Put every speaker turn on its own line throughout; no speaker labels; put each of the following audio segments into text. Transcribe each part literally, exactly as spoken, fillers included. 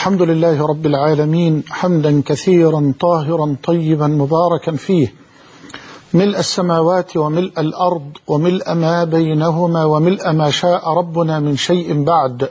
الحمد لله رب العالمين حمدا كثيرا طاهرا طيبا مباركا فيه، ملء السماوات وملء الأرض وملء ما بينهما وملء ما شاء ربنا من شيء بعد.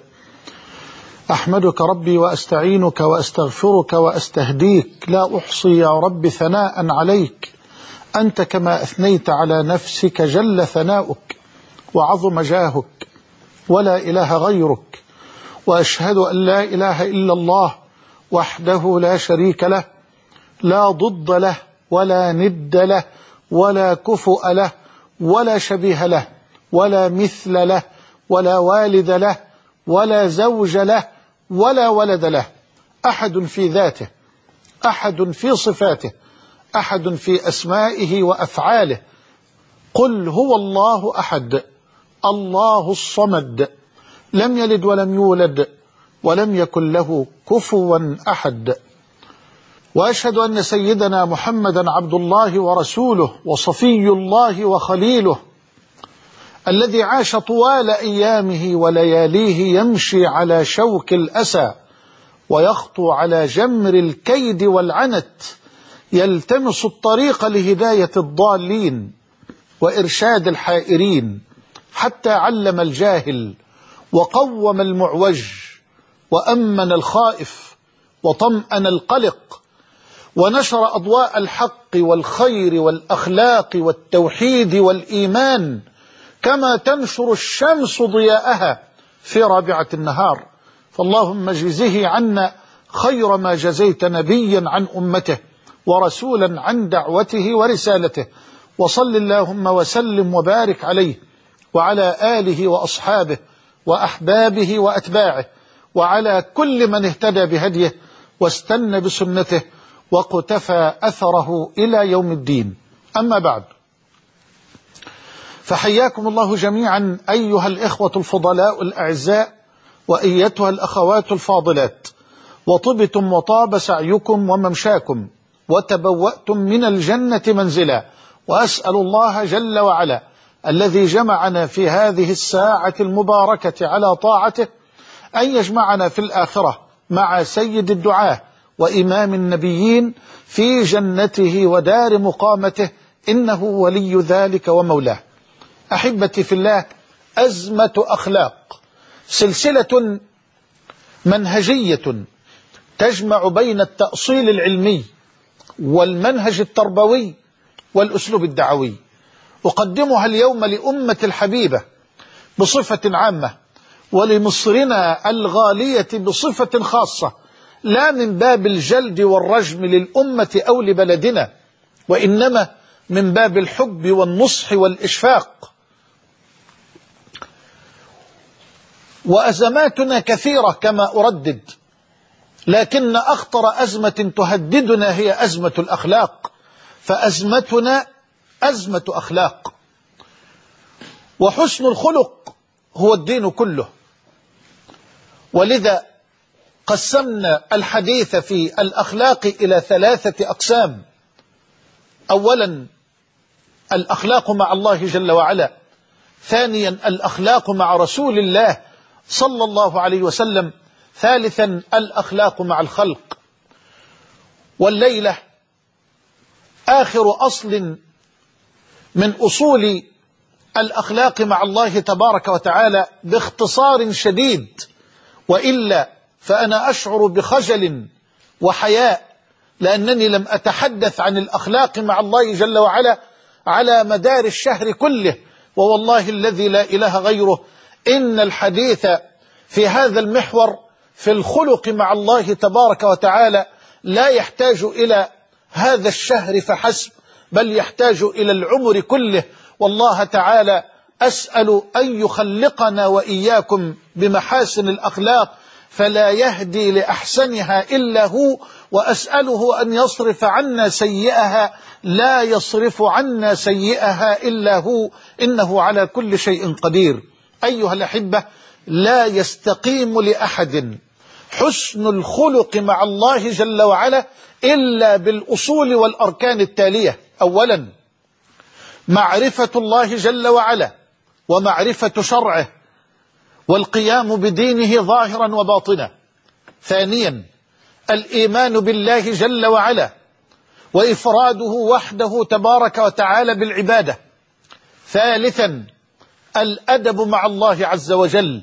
أحمدك ربي وأستعينك وأستغفرك وأستهديك، لا أحصي يا رب ثناء عليك أنت كما أثنيت على نفسك، جل ثناؤك وعظم جاهك ولا إله غيرك، وأشهد أن لا إله إلا الله وحده لا شريك له، لا ضد له ولا ند له ولا كفؤ له ولا شبيه له ولا مثل له ولا والد له ولا زوج له ولا ولد له، أحد في ذاته، أحد في صفاته، أحد في أسمائه وأفعاله. قل هو الله أحد الله الصمد، لم يلد ولم يولد ولم يكن له كفوا أحد. وأشهد أن سيدنا محمدا عبد الله ورسوله وصفي الله وخليله، الذي عاش طوال أيامه ولياليه يمشي على شوك الأسى ويخطو على جمر الكيد والعنت، يلتمس الطريق لهداية الضالين وإرشاد الحائرين، حتى علم الجاهل وقوم المعوج وأمن الخائف وطمأن القلق، ونشر أضواء الحق والخير والأخلاق والتوحيد والإيمان كما تنشر الشمس ضياءها في رابعة النهار. فاللهم اجزه عنا خير ما جزيت نبيا عن أمته ورسولا عن دعوته ورسالته، وصل اللهم وسلم وبارك عليه وعلى آله وأصحابه وأحبابه وأتباعه وعلى كل من اهتدى بهديه واستنى بسنته وقتفى أثره إلى يوم الدين. أما بعد، فحياكم الله جميعا أيها الإخوة الفضلاء الأعزاء وأيتها الأخوات الفاضلات، وطبتم وطاب سعيكم وممشاكم وتبوأتم من الجنة منزلا، وأسأل الله جل وعلا الذي جمعنا في هذه الساعة المباركة على طاعته أن يجمعنا في الآخرة مع سيد الدعاة وإمام النبيين في جنته ودار مقامته، إنه ولي ذلك ومولاه. أحبتي في الله، أزمة أخلاق، سلسلة منهجية تجمع بين التأصيل العلمي والمنهج التربوي والأسلوب الدعوي. أقدمها اليوم لأمة الحبيبة بصفة عامة، ولمصرنا الغالية بصفة خاصة، لا من باب الجلد والرجم للأمة أو لبلدنا، وإنما من باب الحب والنصح والإشفاق. وأزماتنا كثيرة كما أردد، لكن أخطر أزمة تهددنا هي أزمة الأخلاق، فأزمتنا أزمة أخلاق، وحسن الخلق هو الدين كله. ولذا قسمنا الحديث في الأخلاق إلى ثلاثة أقسام. أولا الأخلاق مع الله جل وعلا، ثانيا الأخلاق مع رسول الله صلى الله عليه وسلم، ثالثا الأخلاق مع الخلق. والليلة آخر أصل من أصول الأخلاق مع الله تبارك وتعالى باختصار شديد، وإلا فأنا أشعر بخجل وحياء لأنني لم أتحدث عن الأخلاق مع الله جل وعلا على مدار الشهر كله، ووالله الذي لا إله غيره إن الحديث في هذا المحور في الخلق مع الله تبارك وتعالى لا يحتاج إلى هذا الشهر فحسب، بل يحتاج إلى العمر كله. والله تعالى أسأل أن يخلقنا وإياكم بمحاسن الأخلاق فلا يهدي لأحسنها إلا هو، وأسأله أن يصرف عنا سيئها لا يصرف عنا سيئها إلا هو، إنه على كل شيء قدير. أيها الأحبة، لا يستقيم لأحد حسن الخلق مع الله جل وعلا إلا بالأصول والأركان التالية. أولا معرفة الله جل وعلا ومعرفة شرعه والقيام بدينه ظاهرا وباطنا. ثانيا الإيمان بالله جل وعلا وإفراده وحده تبارك وتعالى بالعبادة. ثالثا الأدب مع الله عز وجل.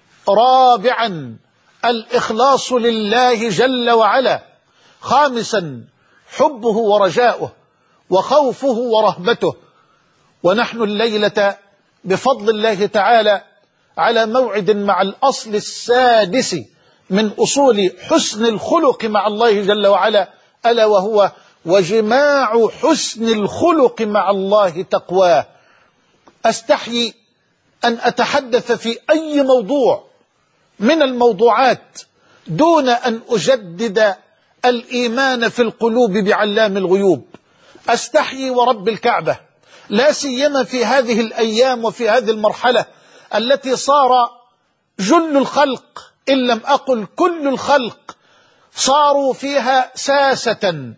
رابعا الإخلاص لله جل وعلا. خامسا حبه ورجاؤه وخوفه ورهبته. ونحن الليلة بفضل الله تعالى على موعد مع الأصل السادس من أصول حسن الخلق مع الله جل وعلا، ألا وهو وجماع حسن الخلق مع الله تقواه. أستحيي أن أتحدث في أي موضوع من الموضوعات دون أن أجدد الإيمان في القلوب بعلام الغيوب. أستحيي ورب الكعبة، لا سيما في هذه الأيام وفي هذه المرحلة التي صار جل الخلق إن لم أقل كل الخلق صاروا فيها ساسة،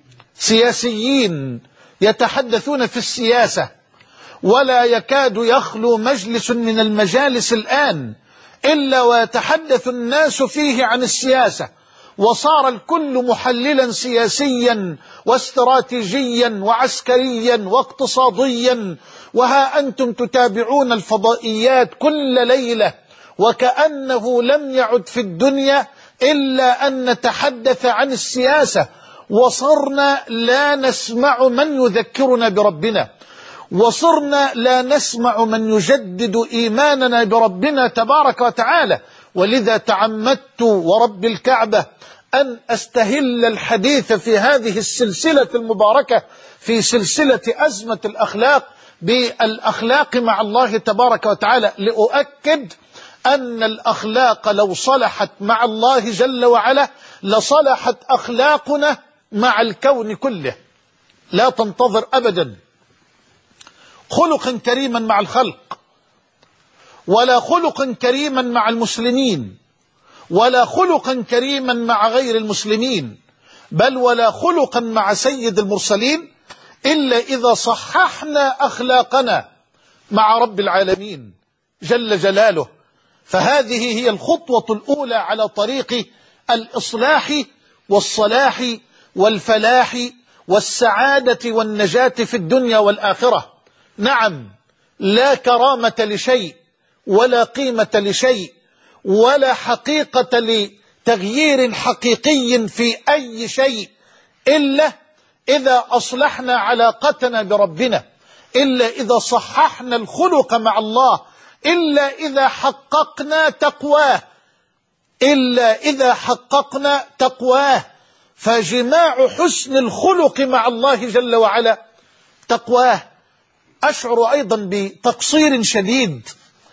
سياسيين يتحدثون في السياسة، ولا يكاد يخلو مجلس من المجالس الآن إلا ويتحدث الناس فيه عن السياسة، وصار الكل محللا سياسيا واستراتيجيا وعسكريا واقتصاديا. وها أنتم تتابعون الفضائيات كل ليلة وكأنه لم يعد في الدنيا إلا أن نتحدث عن السياسة، وصرنا لا نسمع من يذكرنا بربنا، وصرنا لا نسمع من يجدد إيماننا بربنا تبارك وتعالى. ولذا تعمدت ورب الكعبة أن أستهل الحديث في هذه السلسلة المباركة، في سلسلة أزمة الأخلاق، بالأخلاق مع الله تبارك وتعالى، لأؤكد أن الأخلاق لو صلحت مع الله جل وعلا لصلحت أخلاقنا مع الكون كله. لا تنتظر أبدا خلقا كريما مع الخلق، ولا خلقا كريما مع المسلمين، ولا خلقا كريما مع غير المسلمين، بل ولا خلقا مع سيد المرسلين إلا إذا صححنا أخلاقنا مع رب العالمين جل جلاله. فهذه هي الخطوة الأولى على طريق الإصلاح والصلاح والفلاح والسعادة والنجاة في الدنيا والآخرة. نعم، لا كرامة لشيء ولا قيمة لشيء ولا حقيقة لتغيير حقيقي في أي شيء إلا إذا أصلحنا علاقتنا بربنا، إلا إذا صححنا الخلق مع الله، إلا إذا حققنا تقواه، إلا إذا حققنا تقواه. فجماع حسن الخلق مع الله جل وعلا تقواه. أشعر أيضا بتقصير شديد،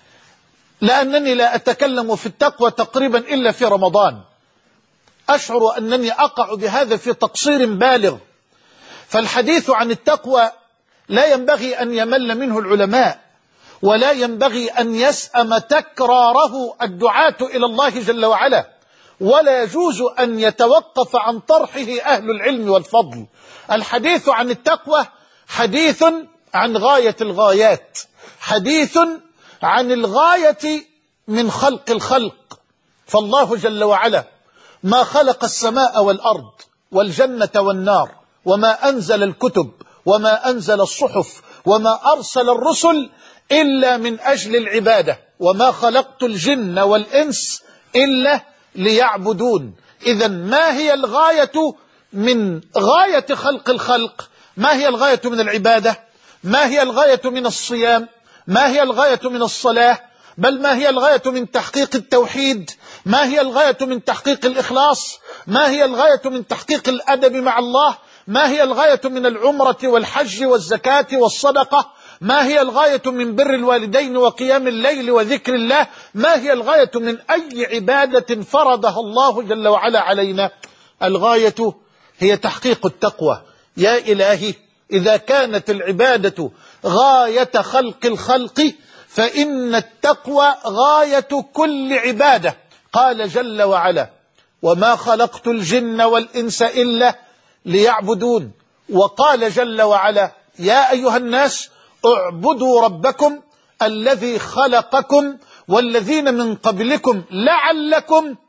لأنني لا أتكلم في التقوى تقريبا إلا في رمضان. أشعر أنني أقع بهذا في تقصير بالغ، فالحديث عن التقوى لا ينبغي أن يمل منه العلماء، ولا ينبغي أن يسأم تكراره الدعاة إلى الله جل وعلا، ولا يجوز أن يتوقف عن طرحه أهل العلم والفضل. الحديث عن التقوى حديث عن غاية الغايات، حديث عن الغاية من خلق الخلق. فالله جل وعلا ما خلق السماء والأرض والجنة والنار، وما أنزل الكتب وما أنزل الصحف وما أرسل الرسل إلا من أجل العبادة، وما خلقت الجن والإنس إلا ليعبدون. إذن ما هي الغاية من غاية خلق الخلق؟ ما هي الغاية من العبادة؟ ما هي الغاية من الصيام؟ ما هي الغاية من الصلاة؟ بل ما هي الغاية من تحقيق التوحيد؟ ما هي الغاية من تحقيق الإخلاص؟ ما هي الغاية من تحقيق الأدب مع الله؟ ما هي الغاية من العمرة والحج والزكاة والصدقة؟ ما هي الغاية من بر الوالدين وقيام الليل وذكر الله؟ ما هي الغاية من أي عبادة فرضها الله جل وعلا علينا؟ الغاية هي تحقيق التقوى. يا إلهي، إذا كانت العبادة غاية خلق الخلق فإن التقوى غاية كل عبادة. قال جل وعلا: وما خلقت الجن والإنس إلا ليعبدون. وقال جل وعلا: يا أيها الناس اعبدوا ربكم الذي خلقكم والذين من قبلكم لعلكم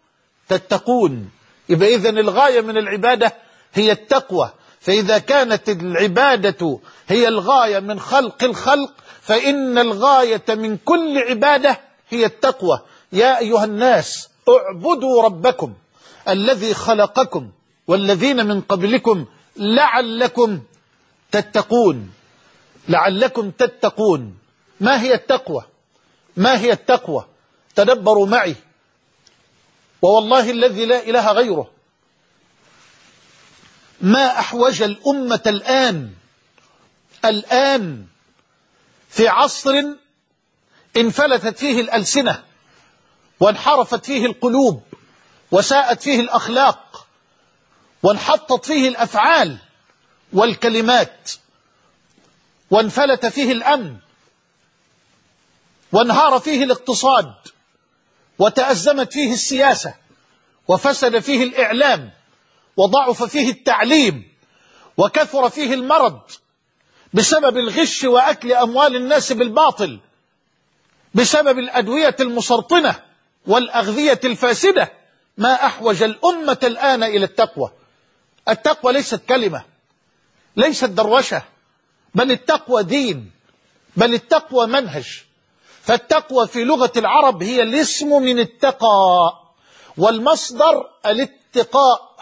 تتقون. يبقى إذن الغاية من العبادة هي التقوى. فإذا كانت العبادة هي الغاية من خلق الخلق فإن الغاية من كل عبادة هي التقوى. يا أيها الناس اعبدوا ربكم الذي خلقكم والذين من قبلكم لعلكم تتقون. لعلكم تتقون. ما هي التقوى؟ ما هي التقوى؟ تدبروا معي، ووالله الذي لا إله غيره ما أحوج الأمة الآن الآن في عصر انفلتت فيه الألسنة وانحرفت فيه القلوب وساءت فيه الأخلاق وانحطت فيه الأفعال والكلمات وانفلت فيه الأمن وانهار فيه الاقتصاد وتأزمت فيه السياسة وفسد فيه الإعلام وضعف فيه التعليم وكثر فيه المرض بسبب الغش وأكل أموال الناس بالباطل، بسبب الأدوية المسرطنة والأغذية الفاسدة. ما أحوج الأمة الآن إلى التقوى. التقوى ليست كلمة، ليست دروشة، بل التقوى دين، بل التقوى منهج. فالتقوى في لغة العرب هي الاسم من التقى والمصدر الاتقاء،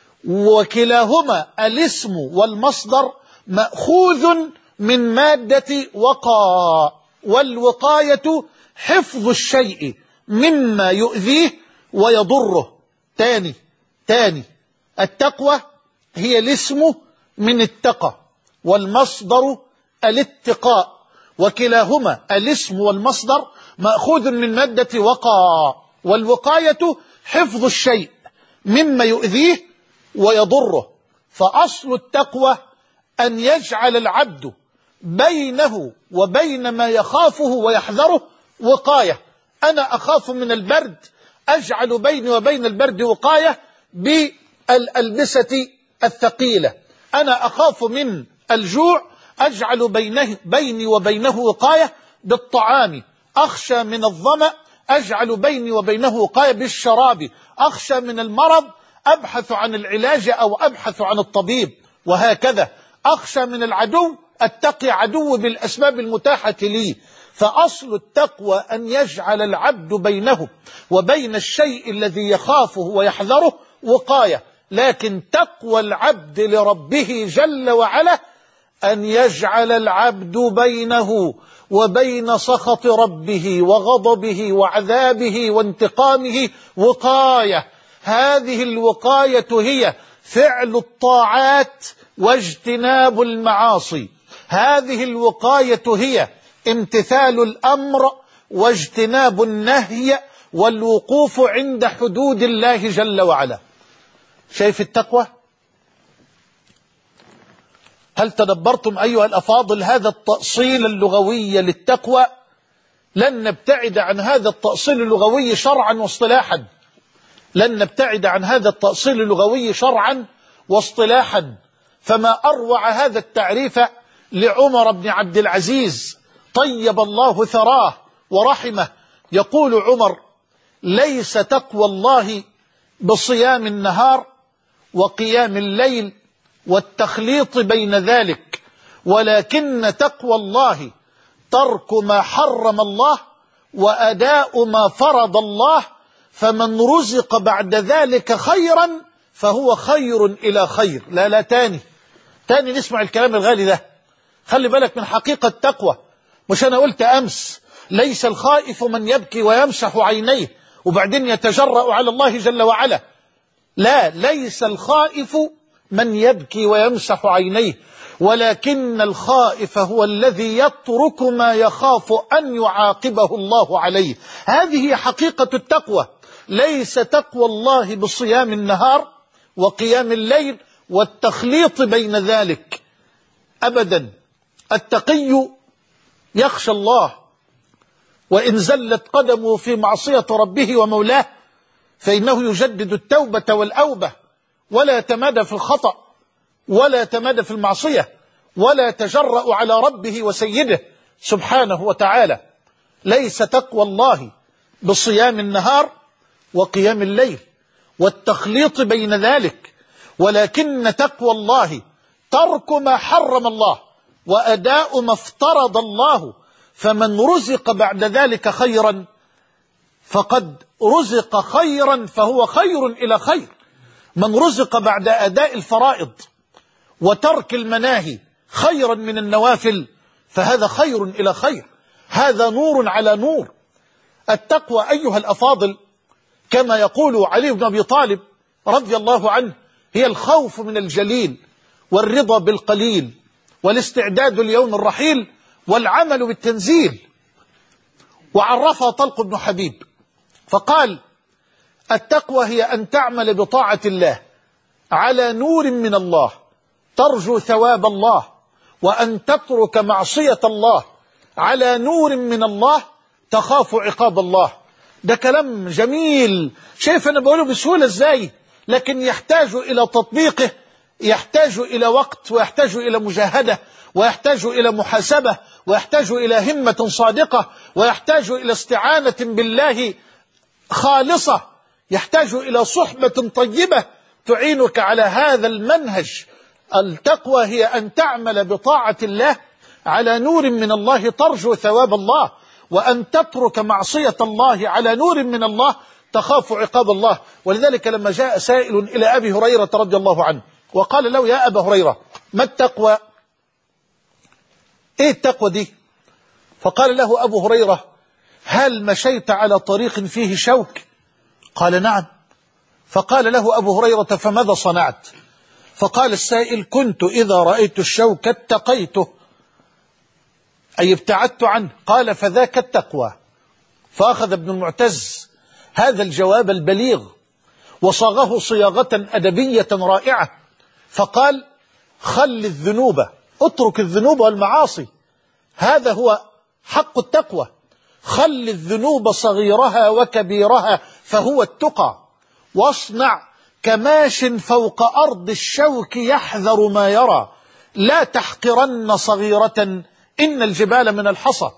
وكلاهما الاسم والمصدر مأخوذ من مادة وقى، والوقاية حفظ الشيء مما يؤذيه ويضره. تاني تاني التقوى هي الاسم من التقى والمصدر الاتقاء، وكلاهما الاسم والمصدر مأخوذ من مادة وقى، والوقاية حفظ الشيء مما يؤذيه ويضره. فأصل التقوى أن يجعل العبد بينه وبين ما يخافه ويحذره وقاية. أنا أخاف من البرد، أجعل بيني وبين البرد وقاية بالألبسة الثقيلة. أنا أخاف من الجوع، أجعل بينه بيني وبينه وقاية بالطعام. أخشى من الظمأ، أجعل بيني وبينه وقاية بالشراب. أخشى من المرض، أبحث عن العلاج أو أبحث عن الطبيب، وهكذا. أخشى من العدو، أتقي عدو بالأسباب المتاحة لي. فأصل التقوى أن يجعل العبد بينه وبين الشيء الذي يخافه ويحذره وقاية. لكن تقوى العبد لربه جل وعلا أن يجعل العبد بينه وبين سخط ربه وغضبه وعذابه وانتقامه وقاية. هذه الوقاية هي فعل الطاعات واجتناب المعاصي. هذه الوقاية هي امتثال الأمر واجتناب النهي والوقوف عند حدود الله جل وعلا. شايف التقوى؟ هل تدبرتم أيها الأفاضل هذا التأصيل اللغوي للتقوى؟ لن نبتعد عن هذا التأصيل اللغوي شرعا واصطلاحا، لن نبتعد عن هذا التأصيل اللغوي شرعا واصطلاحا. فما أروع هذا التعريف لعمر بن عبد العزيز طيب الله ثراه ورحمه. يقول عمر: ليس تقوى الله بصيام النهار وقيام الليل والتخليط بين ذلك، ولكن تقوى الله ترك ما حرم الله وأداء ما فرض الله، فمن رزق بعد ذلك خيرا فهو خير إلى خير. لا لا تاني تاني نسمع الكلام الغالي ده. خلي بالك من حقيقة التقوى. مش أنا قلت أمس ليس الخائف من يبكي ويمسح عينيه وبعدين يتجرأ على الله جل وعلا؟ لا، ليس الخائف من يبكي ويمسح عينيه، ولكن الخائف هو الذي يترك ما يخاف أن يعاقبه الله عليه. هذه حقيقة التقوى. ليس تقوى الله بصيام النهار وقيام الليل والتخليط بين ذلك أبدا. التقي يخشى الله، وإن زلت قدمه في معصية ربه ومولاه فإنه يجدد التوبة والأوبة، ولا يتمادى في الخطأ ولا يتمادى في المعصية ولا يتجرأ على ربه وسيده سبحانه وتعالى. ليس تقوى الله بصيام النهار وقيام الليل والتخليط بين ذلك، ولكن تقوى الله ترك ما حرم الله وأداء ما افترض الله، فمن رزق بعد ذلك خيرا فقد رزق خيرا فهو خير إلى خير. من رزق بعد أداء الفرائض وترك المناهي خيرا من النوافل فهذا خير إلى خير، هذا نور على نور. التقوى أيها الأفاضل كما يقول علي بن أبي طالب رضي الله عنه هي الخوف من الجليل والرضا بالقليل والاستعداد ليوم الرحيل والعمل بالتنزيل. وعرفها طلق بن حبيب فقال: التقوى هي أن تعمل بطاعة الله على نور من الله ترجو ثواب الله، وأن تترك معصية الله على نور من الله تخاف عقاب الله. ده كلام جميل، شايف أنا بقوله بسهولة إزاي، لكن يحتاج إلى تطبيقه، يحتاج إلى وقت، ويحتاج إلى مجاهدة، ويحتاج إلى محاسبة، ويحتاج إلى همة صادقة، ويحتاج إلى استعانة بالله خالصة، يحتاج إلى صحبة طيبة تعينك على هذا المنهج. التقوى هي أن تعمل بطاعة الله على نور من الله ترجو ثواب الله، وأن تترك معصية الله على نور من الله تخاف عقاب الله. ولذلك لما جاء سائل إلى أبي هريرة رضي الله عنه وقال له: يا أبا هريرة، ما التقوى؟ إيه التقوى دي؟ فقال له أبو هريرة: هل مشيت على طريق فيه شوك؟ قال: نعم. فقال له أبو هريرة: فماذا صنعت؟ فقال السائل: كنت إذا رأيت الشوك اتقيته، أي ابتعدت عنه. قال: فذاك التقوى. فأخذ ابن المعتز هذا الجواب البليغ وصاغه صياغة أدبية رائعة، فقال: خل الذنوب، اترك الذنوب والمعاصي، هذا هو حق التقوى. خل الذنوب صغيرها وكبيرها فهو التقى، واصنع كماش فوق أرض الشوك يحذر ما يرى، لا تحقرن صغيرة إن الجبال من الحصى.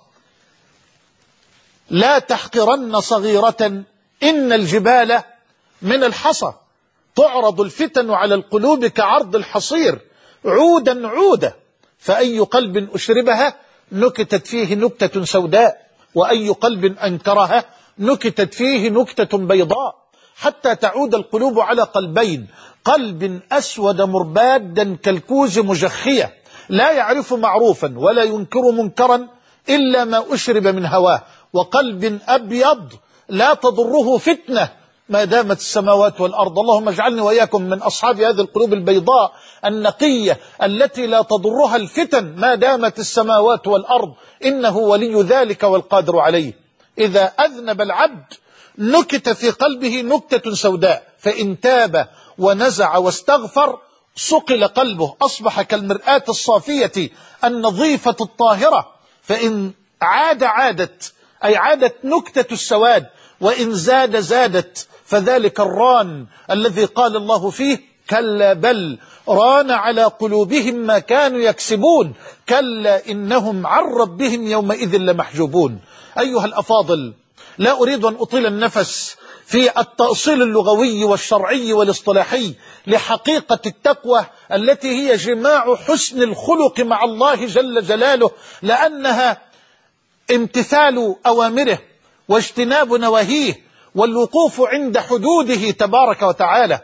لا تحقرن صغيرة إن الجبال من الحصى. تعرض الفتن على القلوب كعرض الحصير عودا عودا، فأي قلب أشربها نكتت فيه نكتة سوداء، وأي قلب أنكرها نكتت فيه نكتة بيضاء، حتى تعود القلوب على قلبين: قلب أسود مربادا كالكوز مجخية لا يعرف معروفا ولا ينكر منكرا إلا ما أشرب من هواه، وقلب أبيض لا تضره فتنة ما دامت السماوات والأرض. اللهم اجعلني وإياكم من أصحاب هذه القلوب البيضاء النقية التي لا تضرها الفتن ما دامت السماوات والأرض، إنه ولي ذلك والقادر عليه. إذا أذنب العبد نكت في قلبه نكتة سوداء، فإن تاب ونزع واستغفر صقل قلبه، أصبح كالمرآة الصافية النظيفة الطاهرة. فإن عاد عادت، أي عادت نكتة السواد، وإن زاد زادت، فذلك الران الذي قال الله فيه: كلا بل ران على قلوبهم ما كانوا يكسبون، كلا إنهم عن ربهم يومئذ لمحجوبون. أيها الأفاضل، لا أريد أن أطيل النفس في التأصيل اللغوي والشرعي والاصطلاحي لحقيقة التقوى التي هي جماع حسن الخلق مع الله جل جلاله، لأنها امتثال أوامره واجتناب نواهيه والوقوف عند حدوده تبارك وتعالى.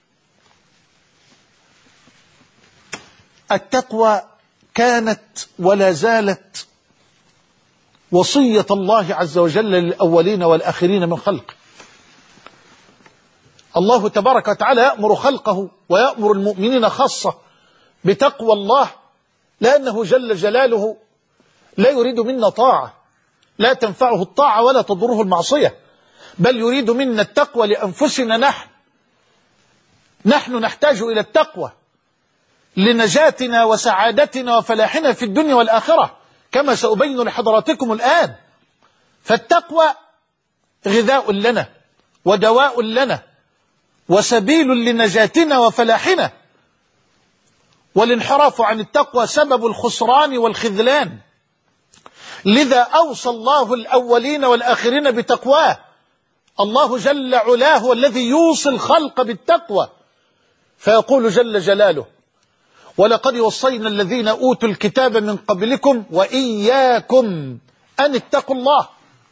التقوى كانت ولا زالت وصية الله عز وجل للأولين والآخرين من خلقه. الله تبارك وتعالى يأمر خلقه ويأمر المؤمنين خاصة بتقوى الله، لأنه جل جلاله لا يريد منا طاعة لا تنفعه الطاعة ولا تضره المعصية، بل يريد منا التقوى لأنفسنا. نحن نحن نحتاج إلى التقوى لنجاتنا وسعادتنا وفلاحنا في الدنيا والآخرة، كما سأبين لحضراتكم الآن. فالتقوى غذاء لنا ودواء لنا وسبيل لنجاتنا وفلاحنا، والانحراف عن التقوى سبب الخسران والخذلان. لذا أوصى الله الأولين والآخرين بتقواه. الله جل علاه هو الذي يوصي الخلق بالتقوى، فيقول جل جلاله: ولقد وصينا الذين أوتوا الكتاب من قبلكم وإياكم أن اتقوا الله،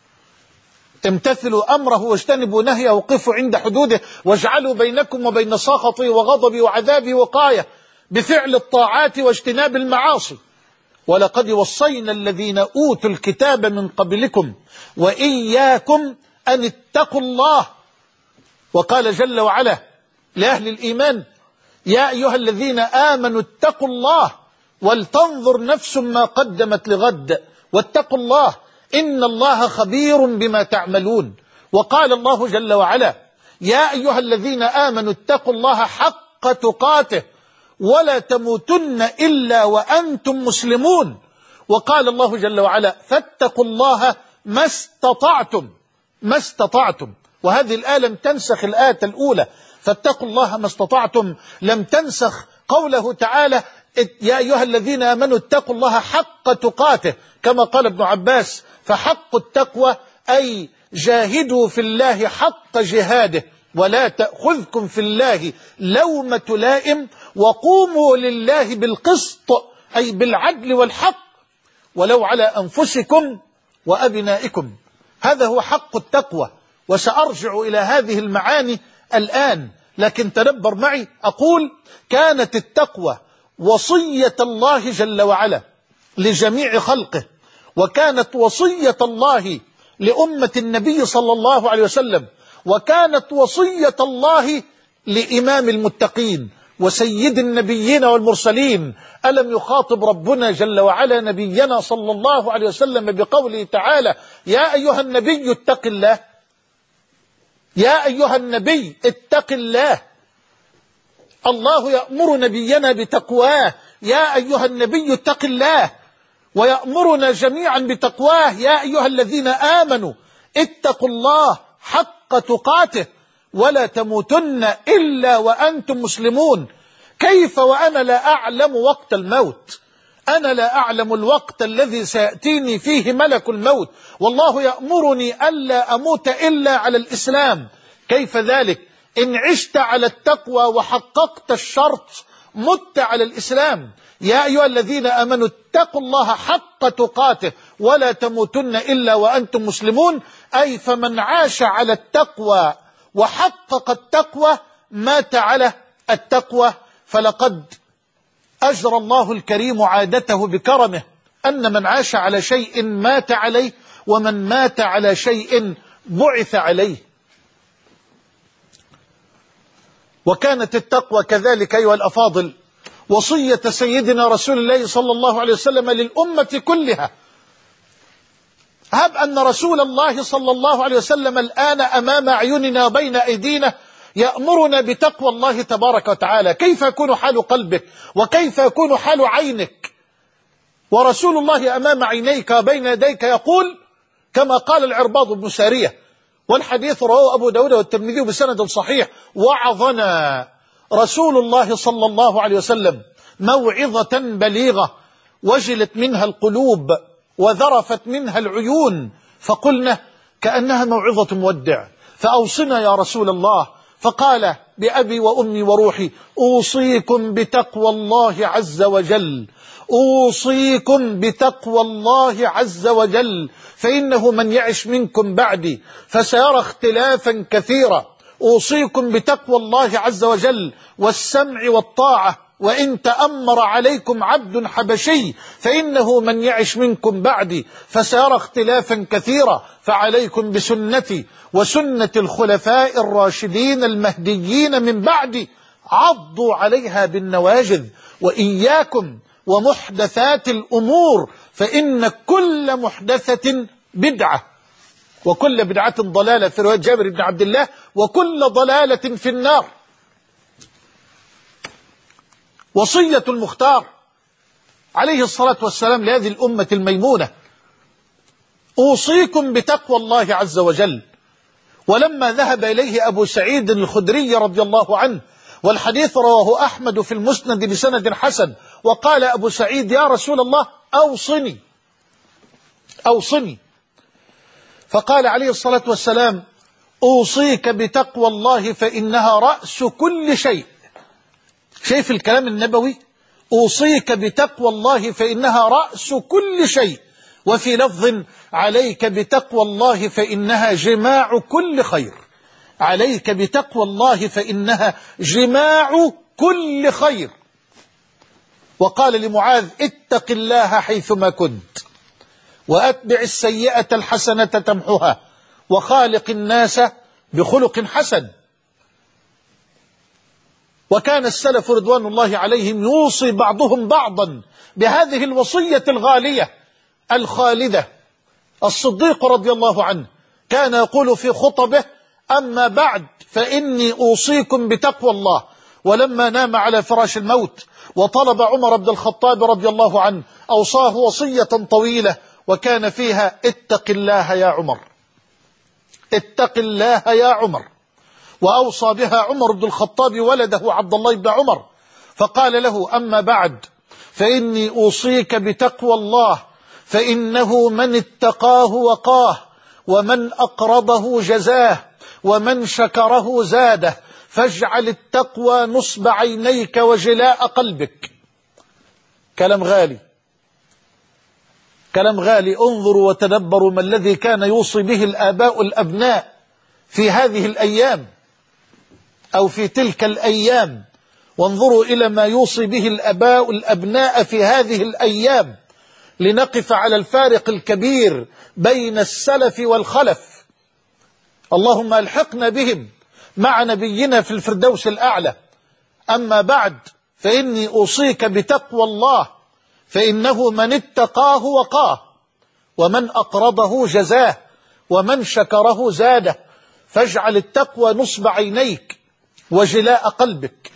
امتثلوا أمره واجتنبوا نهيه وقفوا عند حدوده واجعلوا بينكم وبين سخطي وغضبي وعذابي وقاية بفعل الطاعات واجتناب المعاصي. ولقد وصينا الذين أوتوا الكتاب من قبلكم وإياكم أن اتقوا الله. وقال جل وعلا لأهل الإيمان: يا أيها الذين آمنوا اتقوا الله ولتنظر نفس ما قدمت لغد واتقوا الله إن الله خبير بما تعملون. وقال الله جل وعلا: يا أيها الذين آمنوا اتقوا الله حق تقاته ولا تموتن إلا وأنتم مسلمون. وقال الله جل وعلا: فاتقوا الله ما استطعتم ما استطعتم. وهذه الآية لم تنسخ الآية الأولى، فاتقوا الله ما استطعتم لم تنسخ قوله تعالى: يا أيها الذين آمنوا اتقوا الله حق تقاته، كما قال ابن عباس: فحق التقوى أي جاهدوا في الله حق جهاده ولا تأخذكم في الله لومة لائم وقوموا لله بالقسط أي بالعدل والحق ولو على أنفسكم وأبنائكم. هذا هو حق التقوى، وسأرجع إلى هذه المعاني الآن، لكن تدبر معي. أقول: كانت التقوى وصية الله جل وعلا لجميع خلقه، وكانت وصية الله لأمة النبي صلى الله عليه وسلم، وكانت وصية الله لإمام المتقين وسيد النبيين والمرسلين. ألم يخاطب ربنا جل وعلا نبينا صلى الله عليه وسلم بقوله تعالى: يا أيها النبي اتق الله، يا أيها النبي اتق الله. الله يأمر نبينا بتقواه: يا أيها النبي اتق الله، ويأمرنا جميعا بتقواه: يا أيها الذين آمنوا اتقوا الله حق تقاته ولا تموتن إلا وأنتم مسلمون. كيف وأنا لا أعلم وقت الموت؟ أنا لا أعلم الوقت الذي سيأتيني فيه ملك الموت، والله يأمرني ألا أموت إلا على الإسلام. كيف ذلك؟ إن عشت على التقوى وحققت الشرط مت على الإسلام. يا أيها الذين آمنوا اتقوا الله حق تقاته ولا تموتن إلا وأنتم مسلمون، أي فمن عاش على التقوى وحقق التقوى مات على التقوى. فلقد أجرى الله الكريم عادته بكرمه أن من عاش على شيء مات عليه، ومن مات على شيء بعث عليه. وكانت التقوى كذلك أيها الأفاضل وصية سيدنا رسول الله صلى الله عليه وسلم للأمة كلها. هب أن رسول الله صلى الله عليه وسلم الآن أمام أعيننا بين أيدينا يأمرنا بتقوى الله تبارك وتعالى، كيف يكون حال قلبك وكيف يكون حال عينك ورسول الله أمام عينيك بين يديك يقول كما قال العرباض بن سارية، والحديث رواه أبو داود والترمذي بسند صحيح: وعظنا رسول الله صلى الله عليه وسلم موعظة بليغة وجلت منها القلوب وذرفت منها العيون، فقلنا كأنها موعظة مودع، فأوصنا يا رسول الله. فقال: بأبي وأمي وروحي أوصيكم بتقوى الله عز وجل، أوصيكم بتقوى الله عز وجل، فإنه من يعش منكم بعدي فسيرى اختلافا كثيرا. أوصيكم بتقوى الله عز وجل والسمع والطاعة، وإن تأمر عليكم عبد حبشي فإنه من يعش منكم بعدي فسيرى اختلافا كثيرا، فعليكم بسنتي وسنة الخلفاء الراشدين المهديين من بعدي، عضوا عليها بالنواجذ، وإياكم ومحدثات الأمور فإن كل محدثة بدعة وكل بدعة ضلالة، في رواية جابر بن عبد الله: وكل ضلالة في النار. وصية المختار عليه الصلاة والسلام لهذه الأمة الميمونة: أوصيكم بتقوى الله عز وجل. ولما ذهب إليه أبو سعيد الخدري رضي الله عنه، والحديث رواه أحمد في المسند بسند حسن، وقال أبو سعيد: يا رسول الله أوصني أوصني. فقال عليه الصلاة والسلام: أوصيك بتقوى الله فإنها رأس كل شيء. شايف الكلام النبوي؟ أوصيك بتقوى الله فإنها رأس كل شيء. وفي لفظ عليك بتقوى الله فإنها جماع كل خير. عليك بتقوى الله فإنها جماع كل خير. وقال لمعاذ اتق الله حيثما كنت وأتبع السيئة الحسنة تمحها وخالق الناس بخلق حسن. وكان السلف رضوان الله عليهم يوصي بعضهم بعضا بهذه الوصية الغالية الخالدة. الصديق رضي الله عنه كان يقول في خطبه أما بعد فإني أوصيكم بتقوى الله. ولما نام على فراش الموت وطلب عمر بن الخطاب رضي الله عنه أوصاه وصية طويلة وكان فيها اتق الله يا عمر، اتق الله يا عمر. وأوصى بها عمر بن الخطاب ولده عبد الله بن عمر فقال له أما بعد فإني أوصيك بتقوى الله فإنه من اتقاه وقاه ومن أقرضه جزاه ومن شكره زاده فاجعل التقوى نصب عينيك وجلاء قلبك. كلام غالي، كلام غالي. انظروا وتدبروا ما الذي كان يوصي به الآباء الأبناء في هذه الأيام أو في تلك الأيام، وانظروا إلى ما يوصي به الآباء الأبناء في هذه الأيام لنقف على الفارق الكبير بين السلف والخلف. اللهم الحقنا بهم مع نبينا في الفردوس الأعلى. أما بعد فإني أوصيك بتقوى الله فإنه من اتقاه وقاه ومن أقرضه جزاه ومن شكره زاده فاجعل التقوى نصب عينيك وجلاء قلبك.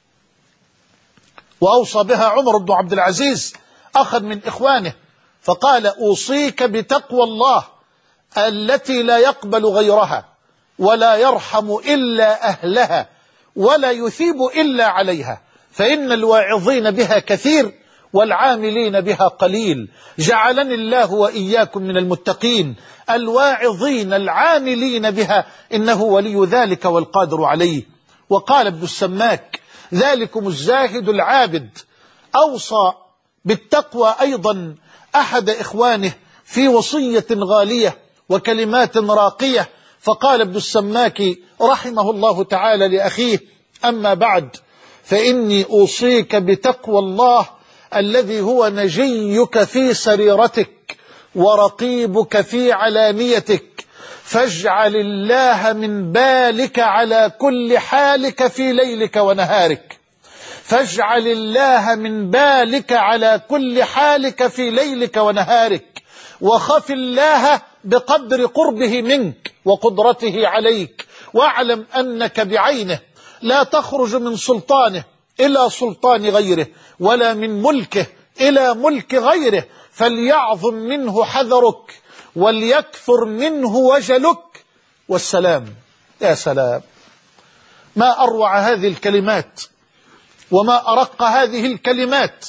وأوصى بها عمر بن عبد العزيز أخذ من إخوانه فقال أوصيك بتقوى الله التي لا يقبل غيرها ولا يرحم إلا أهلها ولا يثيب إلا عليها فإن الواعظين بها كثير والعاملين بها قليل. جعلني الله وإياكم من المتقين الواعظين العاملين بها إنه ولي ذلك والقادر عليه. وقال ابن السماك ذلكم الزاهد العابد. أوصى بالتقوى أيضا أحد إخوانه في وصية غالية وكلمات راقية فقال ابن السماك رحمه الله تعالى لأخيه أما بعد فإني أوصيك بتقوى الله الذي هو نجيك في سريرتك ورقيبك في علانيتك فاجعل الله من بالك على كل حالك في ليلك ونهارك. فاجعل الله من بالك على كل حالك في ليلك ونهارك وخف الله بقدر قربه منك وقدرته عليك واعلم أنك بعينه لا تخرج من سلطانه إلى سلطان غيره ولا من ملكه إلى ملك غيره فليعظم منه حذرك وليكثر منه وجلك والسلام. يا سلام، ما أروع هذه الكلمات وما أرق هذه الكلمات.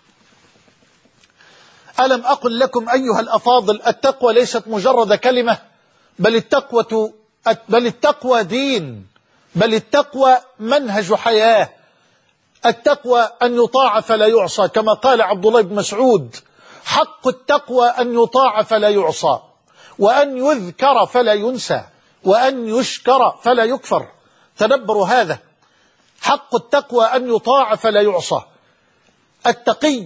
ألم أقل لكم أيها الأفاضل التقوى ليست مجرد كلمة بل التقوى, بل التقوى دين، بل التقوى منهج حياة. التقوى أن يطاع فلا يعصى كما قال عبد الله بن مسعود حق التقوى أن يطاع فلا يعصى وأن يذكر فلا ينسى وأن يشكر فلا يكفر. تدبروا هذا، حق التقوى أن يطاع فلا يعصى. التقي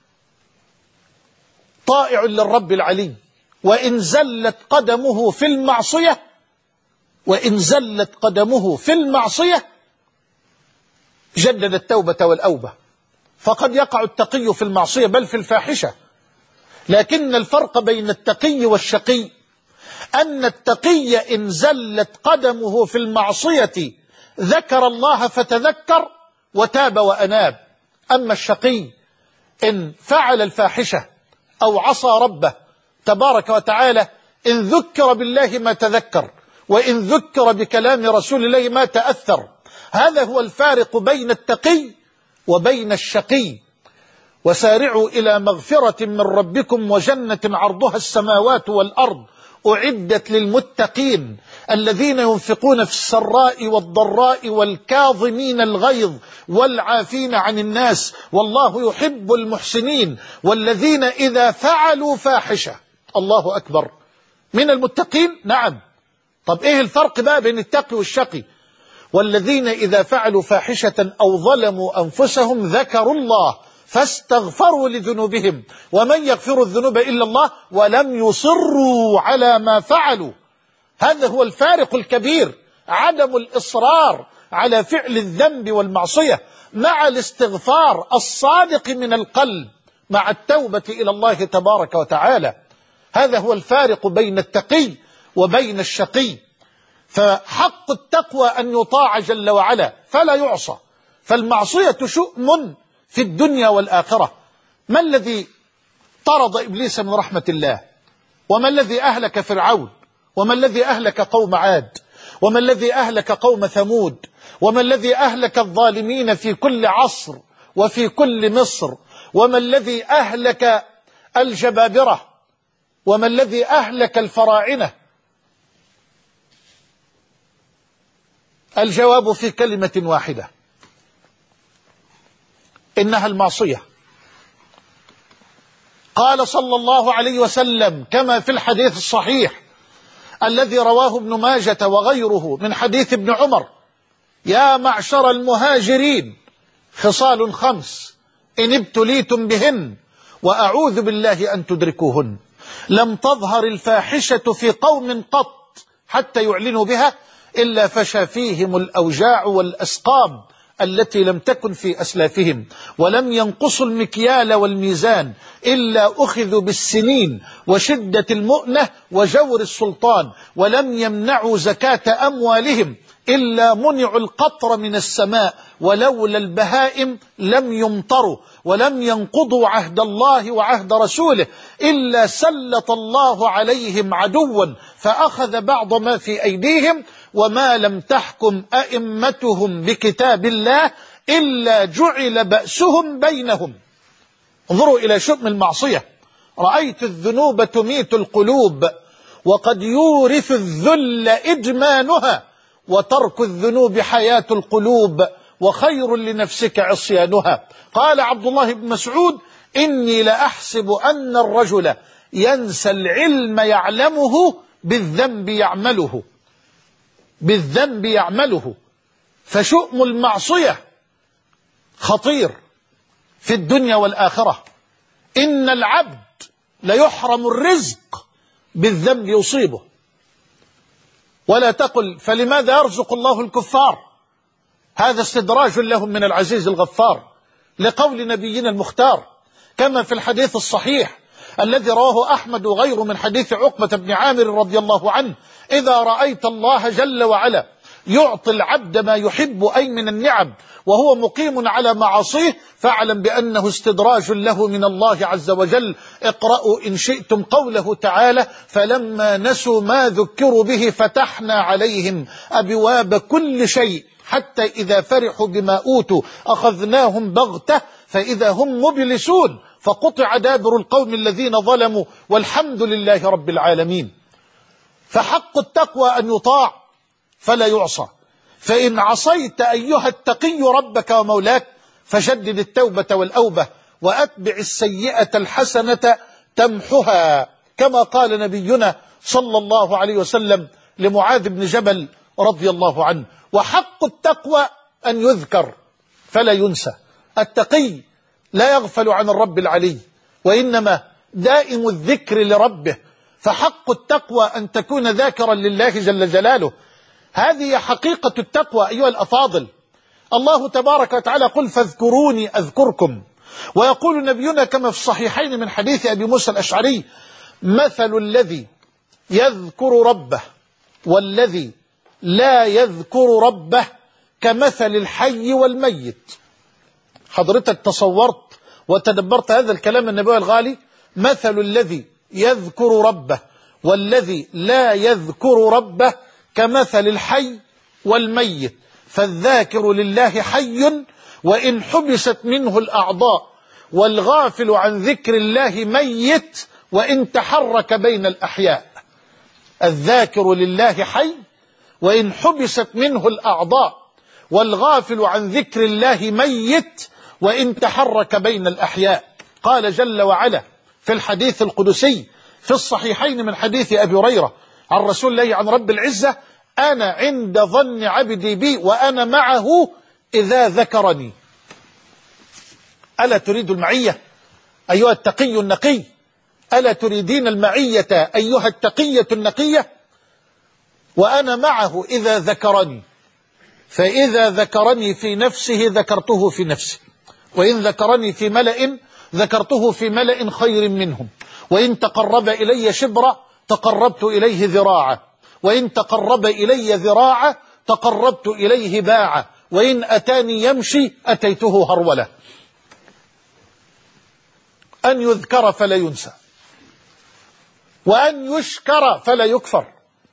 طائع للرب العلي وإن زلت قدمه في المعصية وإن زلت قدمه في المعصية جدد التوبة والأوبة. فقد يقع التقي في المعصية بل في الفاحشة، لكن الفرق بين التقي والشقي أن التقي إن زلت قدمه في المعصية ذكر الله فتذكر وتاب وأناب. أما الشقي إن فعل الفاحشة أو عصى ربه تبارك وتعالى إن ذكر بالله ما تذكر وإن ذكر بكلام رسول الله ما تأثر. هذا هو الفارق بين التقي وبين الشقي. وسارعوا إلى مغفرة من ربكم وجنة عرضها السماوات والأرض أعدت للمتقين الذين ينفقون في السراء والضراء والكاظمين الغيظ والعافين عن الناس والله يحب المحسنين والذين إذا فعلوا فاحشة. الله أكبر. من المتقين؟ نعم. طب إيه الفرق بقى بين التقي والشقي؟ والذين إذا فعلوا فاحشة أو ظلموا أنفسهم ذكروا الله فاستغفروا لذنوبهم ومن يغفر الذنوب إلا الله ولم يصروا على ما فعلوا. هذا هو الفارق الكبير، عدم الإصرار على فعل الذنب والمعصية مع الاستغفار الصادق من القلب مع التوبة إلى الله تبارك وتعالى. هذا هو الفارق بين التقي وبين الشقي. فحق التقوى أن يطاع جل وعلا فلا يعصى، فالمعصية شؤم في الدنيا والآخرة. ما الذي طرد إبليس من رحمة الله؟ وما الذي أهلك فرعون؟ وما الذي أهلك قوم عاد؟ وما الذي أهلك قوم ثمود؟ وما الذي أهلك الظالمين في كل عصر وفي كل مصر؟ وما الذي أهلك الجبابرة؟ وما الذي أهلك الفراعنة؟ الجواب في كلمة واحدة، إنها المعصية. قال صلى الله عليه وسلم كما في الحديث الصحيح الذي رواه ابن ماجة وغيره من حديث ابن عمر: يا معشر المهاجرين خصال خمس إن ابتليتم بهن وأعوذ بالله أن تدركوهن. لم تظهر الفاحشة في قوم قط حتى يعلنوا بها إلا فشى فيهم الأوجاع والأسقام التي لم تكن في أسلافهم، ولم ينقصوا المكيال والميزان إلا أخذوا بالسنين وشدة المؤنة وجور السلطان، ولم يمنعوا زكاة أموالهم إلا منعوا القطر من السماء، ولولا البهائم لم يمطروا، ولم ينقضوا عهد الله وعهد رسوله إلا سلط الله عليهم عدوا فأخذ بعض ما في أيديهم، وما لم تحكم أئمتهم بكتاب الله إلا جعل بأسهم بينهم. انظروا إلى شؤم المعصية. رأيت الذنوب تميت القلوب وقد يورث الذل إدمانها، وترك الذنوب حياة القلوب وخير لنفسك عصيانها. قال عبد الله بن مسعود: إني لأحسب أن الرجل ينسى العلم يعلمه بالذنب يعمله بالذنب يعمله. فشؤم المعصية خطير في الدنيا والآخرة. إن العبد ليحرم الرزق بالذنب يصيبه. ولا تقل فلماذا يرزق الله الكفار؟ هذا استدراج لهم من العزيز الغفار، لقول نبينا المختار كما في الحديث الصحيح الذي رواه أحمد وغيره من حديث عقبة بن عامر رضي الله عنه: إذا رأيت الله جل وعلا يعطي العبد ما يحب أي من النعم وهو مقيم على معاصيه فاعلم بأنه استدراج له من الله عز وجل. اقرأوا إن شئتم قوله تعالى: فلما نسوا ما ذكروا به فتحنا عليهم أبواب كل شيء حتى إذا فرحوا بما أوتوا أخذناهم بغتة فإذا هم مبلسون فقطع دابر القوم الذين ظلموا والحمد لله رب العالمين. فحق التقوى أن يطاع فلا يعصى. فإن عصيت أيها التقي ربك ومولاك فشدد التوبة والأوبة وأتبع السيئة الحسنة تمحها، كما قال نبينا صلى الله عليه وسلم لمعاذ بن جبل رضي الله عنه. وحق التقوى أن يذكر فلا ينسى. التقي لا يغفل عن الرب العلي وإنما دائم الذكر لربه. فحق التقوى أن تكون ذاكرا لله جل جلاله. هذه حقيقة التقوى أيها الأفاضل. الله تبارك وتعالى: قل فاذكروني أذكركم. ويقول نبينا كما في الصحيحين من حديث أبي موسى الأشعري: مثل الذي يذكر ربه والذي لا يذكر ربه كمثل الحي والميت. حضرتك تصورت وتدبرت هذا الكلام النبوي الغالي؟ مثل الذي يذكر ربه والذي لا يذكر ربه كمثل الحي والميت. فالذاكر لله حي وإن حبست منه الأعضاء، والغافل عن ذكر الله ميت وإن تحرك بين الأحياء. الذاكر لله حي وإن حبست منه الأعضاء، والغافل عن ذكر الله ميت وإن تحرك بين الأحياء. قال جل وعلا في الحديث القدسي في الصحيحين من حديث أبي هريرة عن رسول الله عن رب العزة: أنا عند ظن عبدي بي وأنا معه إذا ذكرني. ألا تريد المعية أيها التقي النقي؟ ألا تريدين المعية أيها التقية النقية؟ وأنا معه إذا ذكرني، فإذا ذكرني في نفسه ذكرته في نفسه، وإن ذكرني في ملأ ذكرته في ملأ خير منهم، وإن تقرب إلي شبرا تقربت إليه ذراعا، وإن تقرب إلي ذراعا تقربت إليه باعا، وإن أتاني يمشي أتيته هرولة. أن يذكر فلا ينسى، وأن يشكر فلا يكفر.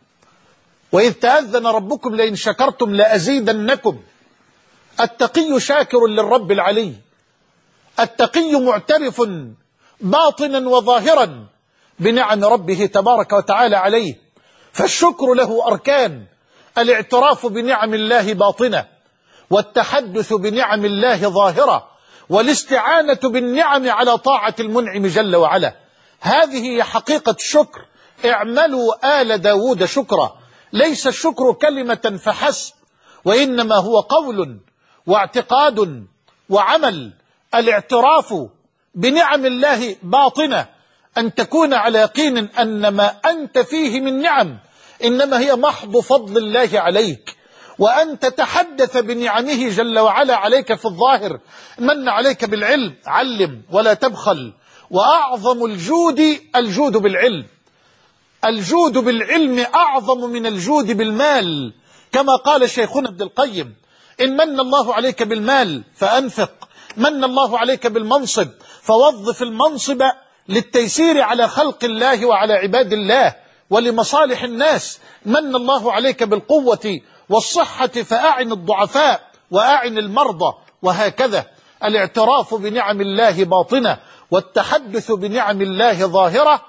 وإذ تأذن ربكم لئن شكرتم لأزيدنكم. التقي شاكر للرب العلي، التقي معترف باطنا وظاهرا بنعم ربه تبارك وتعالى عليه. فالشكر له أركان: الاعتراف بنعم الله باطنة، والتحدث بنعم الله ظاهرة، والاستعانة بالنعم على طاعة المنعم جل وعلا. هذه هي حقيقة الشكر. اعملوا آل داود شكرا. ليس الشكر كلمة فحسب، وإنما هو قول واعتقاد وعمل. الاعتراف بنعم الله باطنة، أن تكون على يقين أن ما أنت فيه من نعم إنما هي محض فضل الله عليك، وأن تتحدث بنعمه جل وعلا عليك في الظاهر. من عليك بالعلم علم ولا تبخل، وأعظم الجود الجود بالعلم. الجود بالعلم أعظم من الجود بالمال، كما قال شيخنا ابن القيم: إن من الله عليك بالمال فأنفق، من الله عليك بالمنصب فوظف المنصب للتيسير على خلق الله وعلى عباد الله ولمصالح الناس. من الله عليك بالقوة والصحة فأعن الضعفاء وأعن المرضى، وهكذا. الاعتراف بنعم الله باطنة، والتحدث بنعم الله ظاهرة،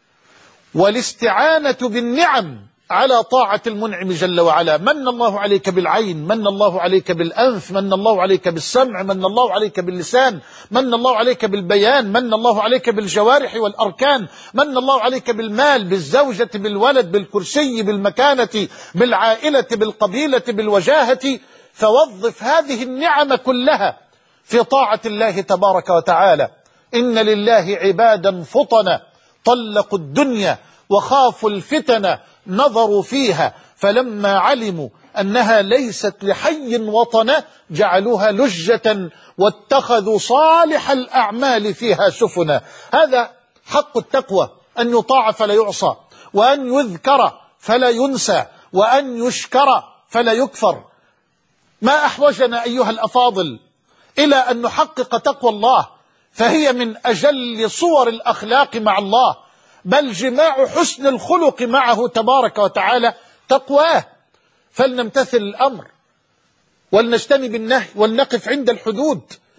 والاستعانة بالنعم على طاعة المنعم جل وعلا. من الله عليك بالعين، من الله عليك بالأنف، من الله عليك بالسمع، من الله عليك باللسان، من الله عليك بالبيان، من الله عليك بالجوارح والأركان، من الله عليك بالمال، بالزوجة، بالولد، بالكرسي، بالمكانة، بالعائلة، بالقبيلة، بالوجاهة. فوظف هذه النعم كلها في طاعة الله تبارك وتعالى. إن لله عبادا فطنا طلقوا الدنيا وخافوا الفتن نظروا فيها، فلما علموا أنها ليست لحي وطنا جعلوها لجة واتخذوا صالح الأعمال فيها سفنا. هذا حق التقوى، أن يطاع فلا يعصى، وأن يذكر فلا ينسى، وأن يشكر فلا يكفر. ما أحوجنا أيها الأفاضل إلى أن نحقق تقوى الله، فهي من أجل صور الأخلاق مع الله، بل جماع حسن الخلق معه تبارك وتعالى تقواه. فلنمتثل الأمر ولنجتنب النهي ولنقف عند الحدود،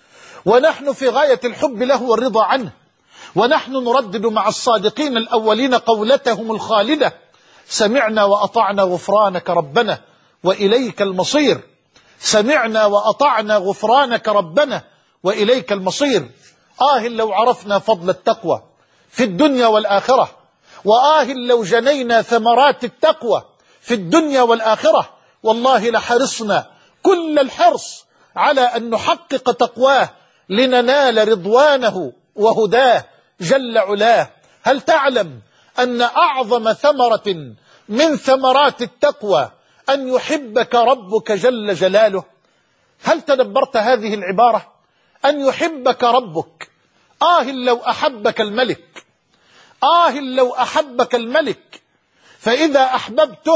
ونحن في غاية الحب له والرضا عنه. ونحن نردد مع الصادقين الأولين قولتهم الخالدة: سمعنا وأطعنا غفرانك ربنا وإليك المصير. سمعنا وأطعنا غفرانك ربنا وإليك المصير. آه لو عرفنا فضل التقوى في الدنيا والآخرة، وآه لو جنينا ثمرات التقوى في الدنيا والآخرة، والله لحرصنا كل الحرص على أن نحقق تقواه لننال رضوانه وهداه جل علاه. هل تعلم أن أعظم ثمرة من ثمرات التقوى أن يحبك ربك جل جلاله؟ هل تدبرت هذه العبارة؟ أن يحبك ربك. آه لو أحبك الملك، آه لو أحبك الملك، فإذا أحببته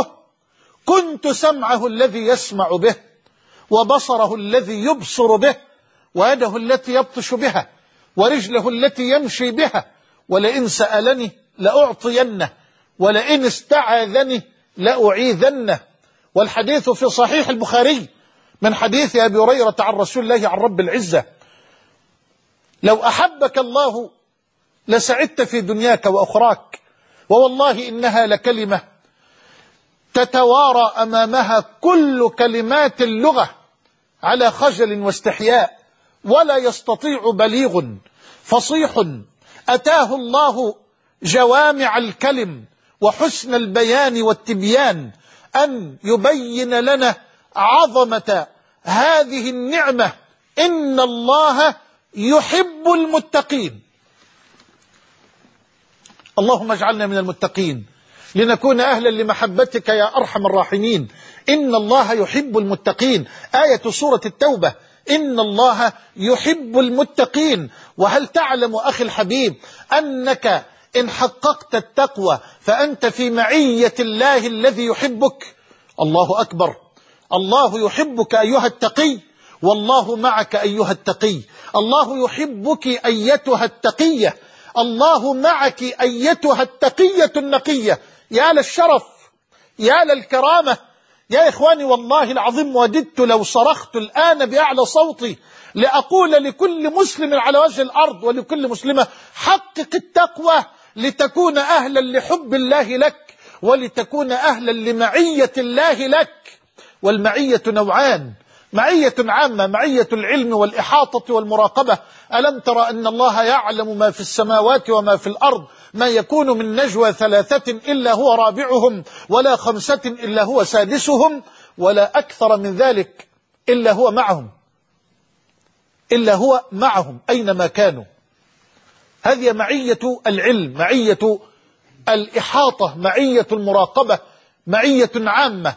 كنت سمعه الذي يسمع به، وبصره الذي يبصر به، ويده التي يبطش بها، ورجله التي يمشي بها. ولئن سألني لأعطينه، ولئن استعاذني لأعيذنه. والحديث في صحيح البخاري من حديث أبي هريرة عن رسول الله عن رب العزة: لو أحبك الله لسعدت في دنياك وأخراك، ووالله إنها لكلمة تتوارى أمامها كل كلمات اللغة على خجل واستحياء، ولا يستطيع بليغ فصيح أتاه الله جوامع الكلم وحسن البيان والتبيان أن يبين لنا عظمة هذه النعمة. إن الله يحب المتقين. اللهم اجعلنا من المتقين لنكون أهلا لمحبتك يا أرحم الراحمين. إن الله يحب المتقين، آية سورة التوبة. إن الله يحب المتقين. وهل تعلم أخي الحبيب أنك إن حققت التقوى فأنت في معية الله الذي يحبك؟ الله أكبر. الله يحبك أيها التقي، والله معك أيها التقي. الله يحبك أيتها التقية، الله معك أيتها التقية النقية. يا للشرف، يا للكرامة يا إخواني. والله العظيم وددت لو صرخت الآن بأعلى صوتي لأقول لكل مسلم على وجه الأرض ولكل مسلمة: حقق التقوى لتكون أهلا لحب الله لك، ولتكون أهلا لمعية الله لك. والمعية نوعان: معية عامة، معية العلم والإحاطة والمراقبة. ألم ترى أن الله يعلم ما في السماوات وما في الأرض؟ ما يكون من نجوى ثلاثة إلا هو رابعهم، ولا خمسة إلا هو سادسهم، ولا أكثر من ذلك إلا هو معهم إلا هو معهم أينما كانوا. هذه معية العلم، معية الإحاطة، معية المراقبة، معية عامة.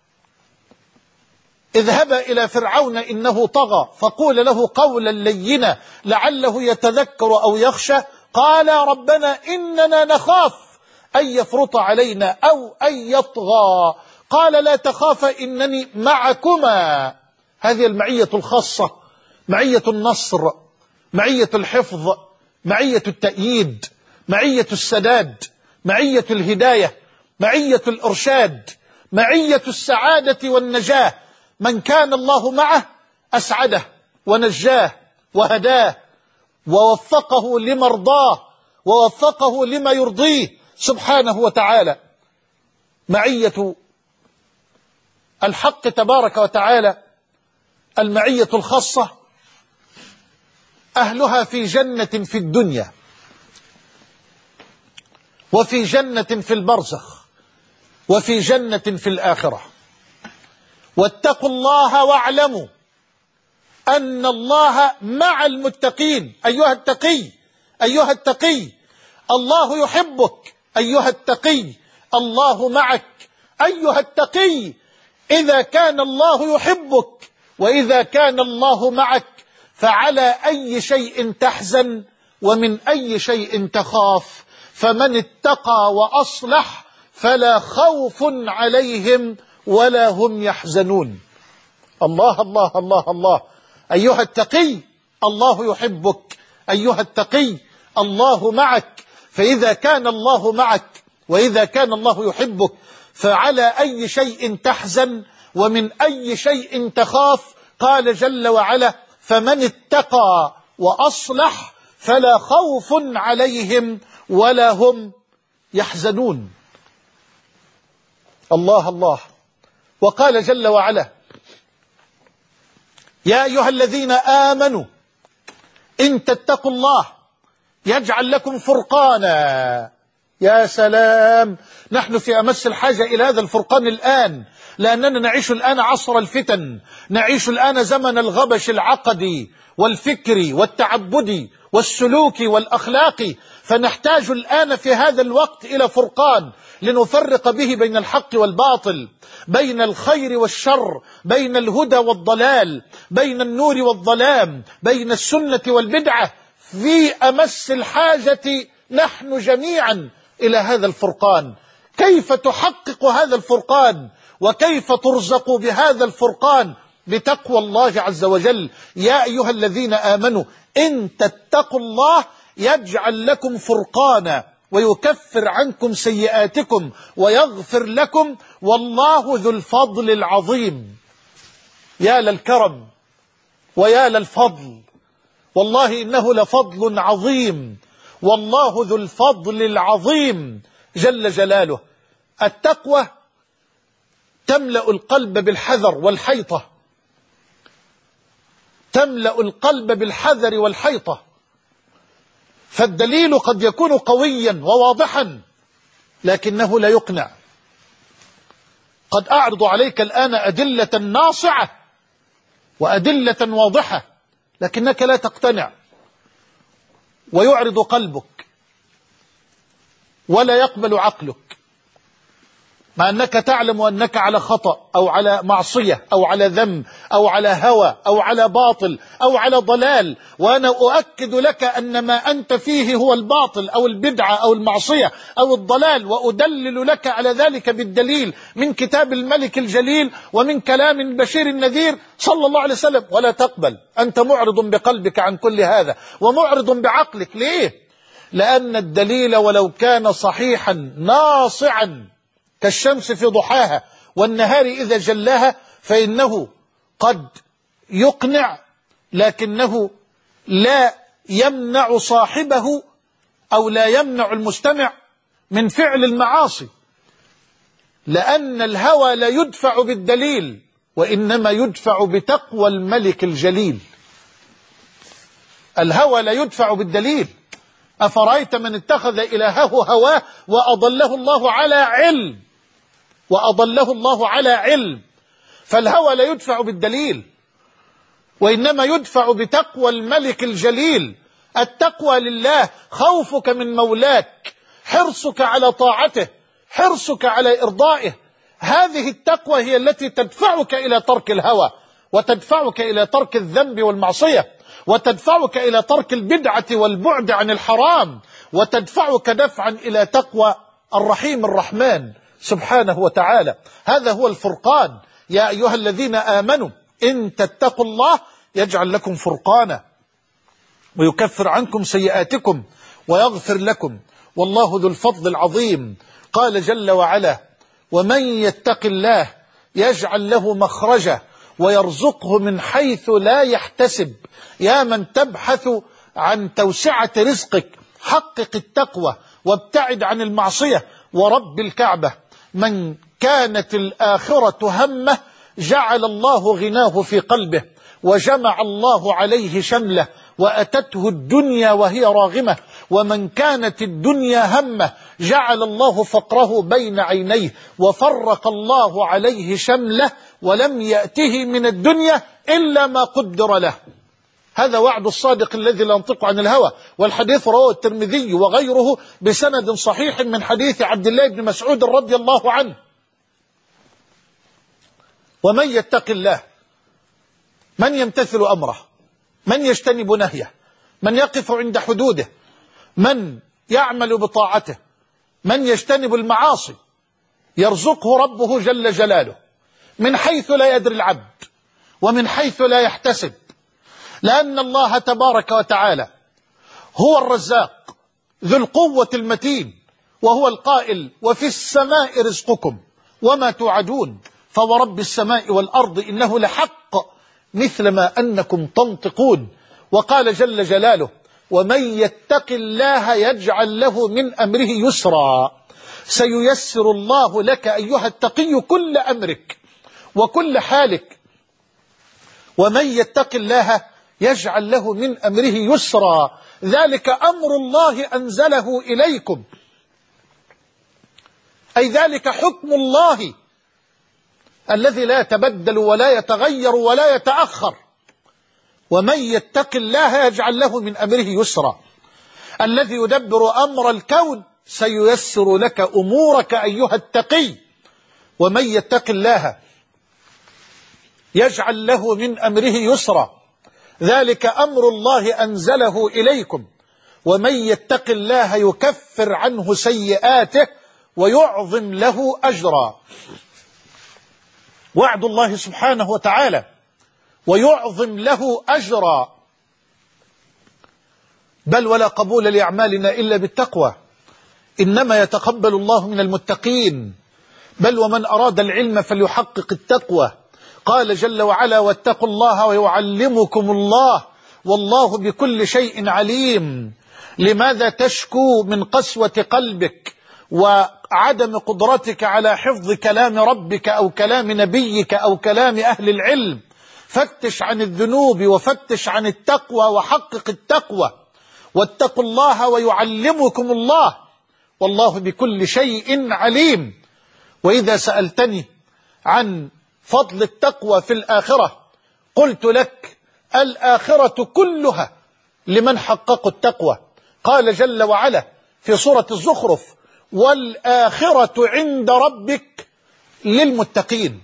اذهب إلى فرعون إنه طغى فقول له قولا لينا لعله يتذكر أو يخشى. قال ربنا إننا نخاف أن يفرط علينا أو أن يطغى. قال لا تخافا إنني معكما. هذه المعية الخاصة، معية النصر، معية الحفظ، معية التأييد، معية السداد، معية الهداية، معية الإرشاد، معية السعادة والنجاة. من كان الله معه أسعده ونجاه وهداه ووفقه لمرضاه ووفقه لما يرضيه سبحانه وتعالى. معية الحق تبارك وتعالى، المعية الخاصة، أهلها في جنة في الدنيا وفي جنة في البرزخ وفي جنة في الآخرة. واتقوا الله واعلموا أن الله مع المتقين. أيها التقي، أيها التقي، الله يحبك. أيها التقي، الله معك. أيها التقي، إذا كان الله يحبك وإذا كان الله معك فعلى أي شيء تحزن ومن أي شيء تخاف؟ فمن اتقى وأصلح فلا خوف عليهم ولا هم يحزنون. الله الله الله الله. أيها التقي، الله يحبك. أيها التقي، الله معك. فإذا كان الله معك وإذا كان الله يحبك فعلى أي شيء تحزن ومن أي شيء تخاف؟ قال جل وعلا: فمن اتقى وأصلح فلا خوف عليهم ولا هم يحزنون. الله الله. وقال جل وعلا: يا أيها الذين آمنوا إن تتقوا الله يجعل لكم فرقانا. يا سلام، نحن في أمس الحاجة إلى هذا الفرقان الآن، لأننا نعيش الآن عصر الفتن، نعيش الآن زمن الغبش العقدي والفكري والتعبدي والسلوكي والأخلاقي، فنحتاج الآن في هذا الوقت إلى فرقان لنفرق به بين الحق والباطل، بين الخير والشر، بين الهدى والضلال، بين النور والظلام، بين السنة والبدعة. في أمس الحاجة نحن جميعا إلى هذا الفرقان. كيف تحقق هذا الفرقان وكيف ترزق بهذا الفرقان؟ بتقوى الله عز وجل. يا أيها الذين آمنوا إن تتقوا الله يجعل لكم فرقانا ويكفر عنكم سيئاتكم ويغفر لكم والله ذو الفضل العظيم. يا للكرم ويا للفضل، والله إنه لفضل عظيم، والله ذو الفضل العظيم جل جلاله. التقوى تملأ القلب بالحذر والحيطة، تملأ القلب بالحذر والحيطة. فالدليل قد يكون قويا وواضحا لكنه لا يقنع. قد أعرض عليك الآن أدلة ناصعة وأدلة واضحة لكنك لا تقتنع، ويعرض قلبك ولا يقبل عقلك، مع أنك تعلم أنك على خطأ أو على معصية أو على ذنب أو على هوى أو على باطل أو على ضلال. وأنا أؤكد لك أن ما أنت فيه هو الباطل أو البدعة أو المعصية أو الضلال، وأدلل لك على ذلك بالدليل من كتاب الملك الجليل ومن كلام البشير النذير صلى الله عليه وسلم. ولا تقبل، أنت معرض بقلبك عن كل هذا ومعرض بعقلك. ليه؟ لأن الدليل ولو كان صحيحا ناصعا كالشمس في ضحاها والنهار إذا جلاها فإنه قد يقنع، لكنه لا يمنع صاحبه أو لا يمنع المستمع من فعل المعاصي، لأن الهوى لا يدفع بالدليل وإنما يدفع بتقوى الملك الجليل. الهوى لا يدفع بالدليل. أفرأيت من اتخذ إلهه هواه وأضله الله على علم وأضله الله على علم. فالهوى لا يدفع بالدليل وإنما يدفع بتقوى الملك الجليل. التقوى لله، خوفك من مولاك، حرصك على طاعته، حرصك على إرضائه. هذه التقوى هي التي تدفعك إلى ترك الهوى، وتدفعك إلى ترك الذنب والمعصية، وتدفعك إلى ترك البدعة والبعد عن الحرام، وتدفعك دفعا إلى تقوى الرحيم الرحمن سبحانه وتعالى. هذا هو الفرقان. يا أيها الذين آمنوا إن تتقوا الله يجعل لكم فرقانا ويكفر عنكم سيئاتكم ويغفر لكم والله ذو الفضل العظيم. قال جل وعلا: ومن يتق الله يجعل له مخرجا ويرزقه من حيث لا يحتسب. يا من تبحث عن توسعة رزقك، حقق التقوى وابتعد عن المعصية. ورب الكعبة، من كانت الآخرة همه جعل الله غناه في قلبه وجمع الله عليه شمله وأتته الدنيا وهي راغمة. ومن كانت الدنيا همه جعل الله فقره بين عينيه وفرق الله عليه شمله ولم يأته من الدنيا إلا ما قدر له. هذا وعد الصادق الذي لا ينطق عن الهوى. والحديث رواه الترمذي وغيره بسند صحيح من حديث عبد الله بن مسعود رضي الله عنه: ومن يتق الله، من يمتثل أمره، من يجتنب نهيه، من يقف عند حدوده، من يعمل بطاعته، من يجتنب المعاصي، يرزقه ربه جل جلاله من حيث لا يدري العبد ومن حيث لا يحتسب. لأن الله تبارك وتعالى هو الرزاق ذو القوة المتين، وهو القائل: وفي السماء رزقكم وما توعدون فورب السماء والأرض إنه لحق مثل ما أنكم تنطقون. وقال جل جلاله: ومن يتق الله يجعل له من أمره يسرا. سييسر الله لك أيها التقي كل أمرك وكل حالك. ومن يتق الله يجعل له من أمره يسرا، ذلك أمر الله أنزله إليكم، أي ذلك حكم الله الذي لا يتبدل ولا يتغير ولا يتأخر. ومن يتق الله يجعل له من أمره يسرا، الذي يدبر أمر الكون سييسر لك أمورك أيها التقي. ومن يتق الله يجعل له من أمره يسرا، ذلك أمر الله أنزله إليكم. ومن يتق الله يكفر عنه سيئاته ويعظم له أجرا. وعد الله سبحانه وتعالى: ويعظم له أجرا. بل ولا قبول لأعمالنا إلا بالتقوى، إنما يتقبل الله من المتقين. بل ومن أراد العلم فليحقق التقوى. قال جل وعلا: واتقوا الله ويعلمكم الله والله بكل شيء عليم. لماذا تشكو من قسوة قلبك عدم قدرتك على حفظ كلام ربك أو كلام نبيك أو كلام أهل العلم. فتش عن الذنوب وفتش عن التقوى وحقق التقوى، واتقوا الله ويعلمكم الله، والله بكل شيء عليم. وإذا سألتني عن فضل التقوى في الآخرة قلت لك الآخرة كلها لمن حققوا التقوى. قال جل وعلا في سورة الزخرف: والآخرة عند ربك للمتقين.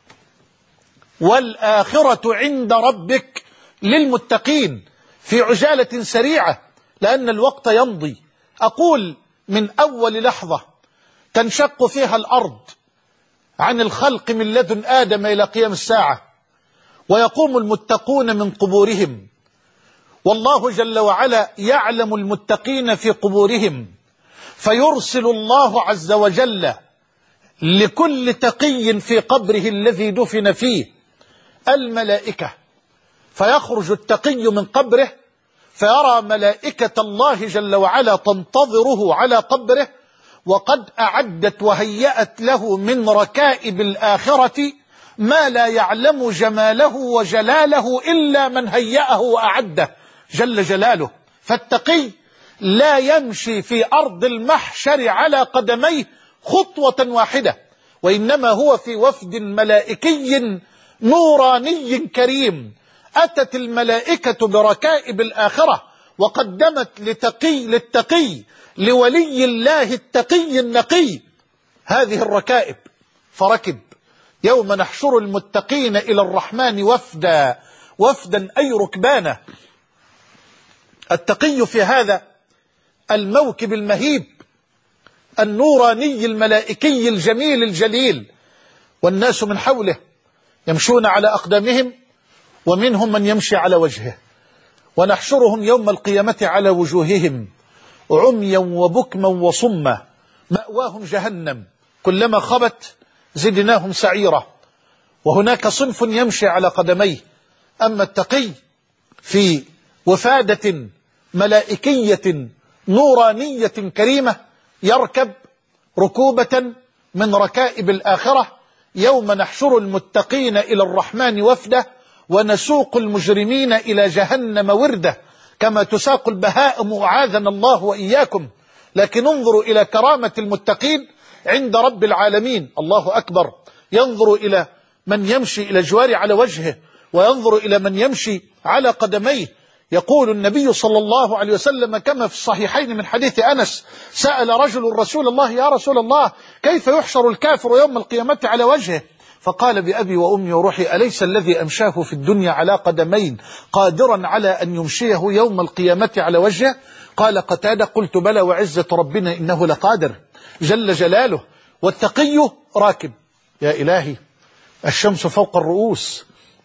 والآخرة عند ربك للمتقين. في عجالة سريعة لأن الوقت يمضي، أقول من أول لحظة تنشق فيها الأرض عن الخلق من لدن آدم إلى قيام الساعة، ويقوم المتقون من قبورهم، والله جل وعلا يعلم المتقين في قبورهم، فيرسل الله عز وجل لكل تقي في قبره الذي دفن فيه الملائكة، فيخرج التقي من قبره فيرى ملائكة الله جل وعلا تنتظره على قبره، وقد أعدت وهيأت له من ركائب الآخرة ما لا يعلم جماله وجلاله إلا من هيأه وأعده جل جلاله. فالتقي لا يمشي في أرض المحشر على قدميه خطوة واحدة، وإنما هو في وفد ملائكي نوراني كريم. أتت الملائكة بركائب الآخرة وقدمت لتقي للتقي لولي الله التقي النقي هذه الركائب، فركب. يوم نحشر المتقين إلى الرحمن وفدا، وفدا أي ركبانا. التقي في هذا الموكب المهيب النوراني الملائكي الجميل الجليل، والناس من حوله يمشون على أقدامهم، ومنهم من يمشي على وجهه، ونحشرهم يوم القيامة على وجوههم عميا وبكما وصما، مأواهم جهنم كلما خبت زدناهم سعيرا. وهناك صنف يمشي على قدميه. أما التقي في وفادة ملائكية نورانية كريمة يركب ركوبة من ركائب الآخرة. يوم نحشر المتقين إلى الرحمن وفده ونسوق المجرمين إلى جهنم ورده، كما تساق البهائم أعاذنا الله وإياكم. لكن انظروا إلى كرامة المتقين عند رب العالمين. الله أكبر. ينظر إلى من يمشي إلى الجوار على وجهه، وينظر إلى من يمشي على قدميه. يقول النبي صلى الله عليه وسلم كما في الصحيحين من حديث أنس: سأل رجل رسول الله: يا رسول الله، كيف يحشر الكافر يوم القيامة على وجهه؟ فقال: بأبي وأمي وروحي، أليس الذي أمشاه في الدنيا على قدمين قادرا على أن يمشيه يوم القيامة على وجهه؟ قال قتادة: قلت بلى وعزة ربنا إنه لقادر جل جلاله. والتقي راكب. يا إلهي، الشمس فوق الرؤوس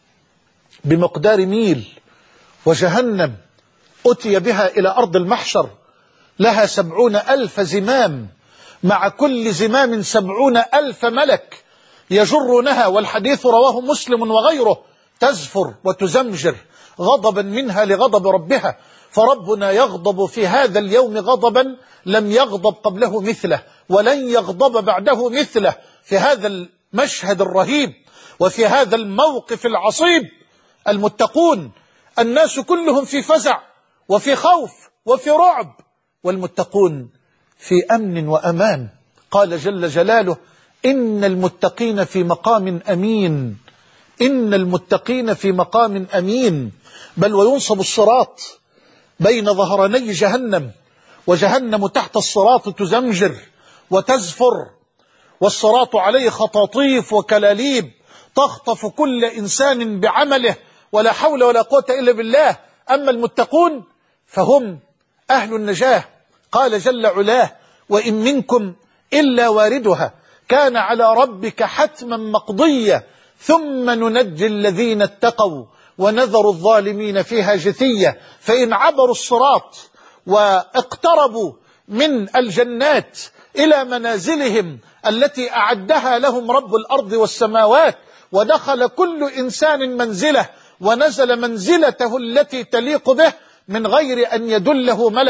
بمقدار ميل، وجهنم أتي بها إلى أرض المحشر، لها سبعون ألف زمام، مع كل زمام سبعون ألف ملك يجرونها، والحديث رواه مسلم وغيره، تزفر وتزمجر غضبا منها لغضب ربها. فربنا يغضب في هذا اليوم غضبا لم يغضب قبله مثله، ولن يغضب بعده مثله. في هذا المشهد الرهيب وفي هذا الموقف العصيب المتقون الناس كلهم في فزع وفي خوف وفي رعب، والمتقون في أمن وأمان. قال جل جلاله: إن المتقين في مقام أمين. إن المتقين في مقام أمين. بل وينصب الصراط بين ظهراني جهنم، وجهنم تحت الصراط تزمجر وتزفر، والصراط عليه خطاطيف وكلاليب تخطف كل إنسان بعمله، ولا حول ولا قوة إلا بالله. أما المتقون فهم أهل النجاة. قال جل علاه: وإن منكم إلا واردها كان على ربك حتما مقضيا ثم ننجي الذين اتقوا ونذر الظالمين فيها جثيا. فإن عبروا الصراط واقتربوا من الجنات إلى منازلهم التي أعدها لهم رب الأرض والسماوات، ودخل كل إنسان منزله ونزل منزلته التي تليق به من غير أن يدله ملك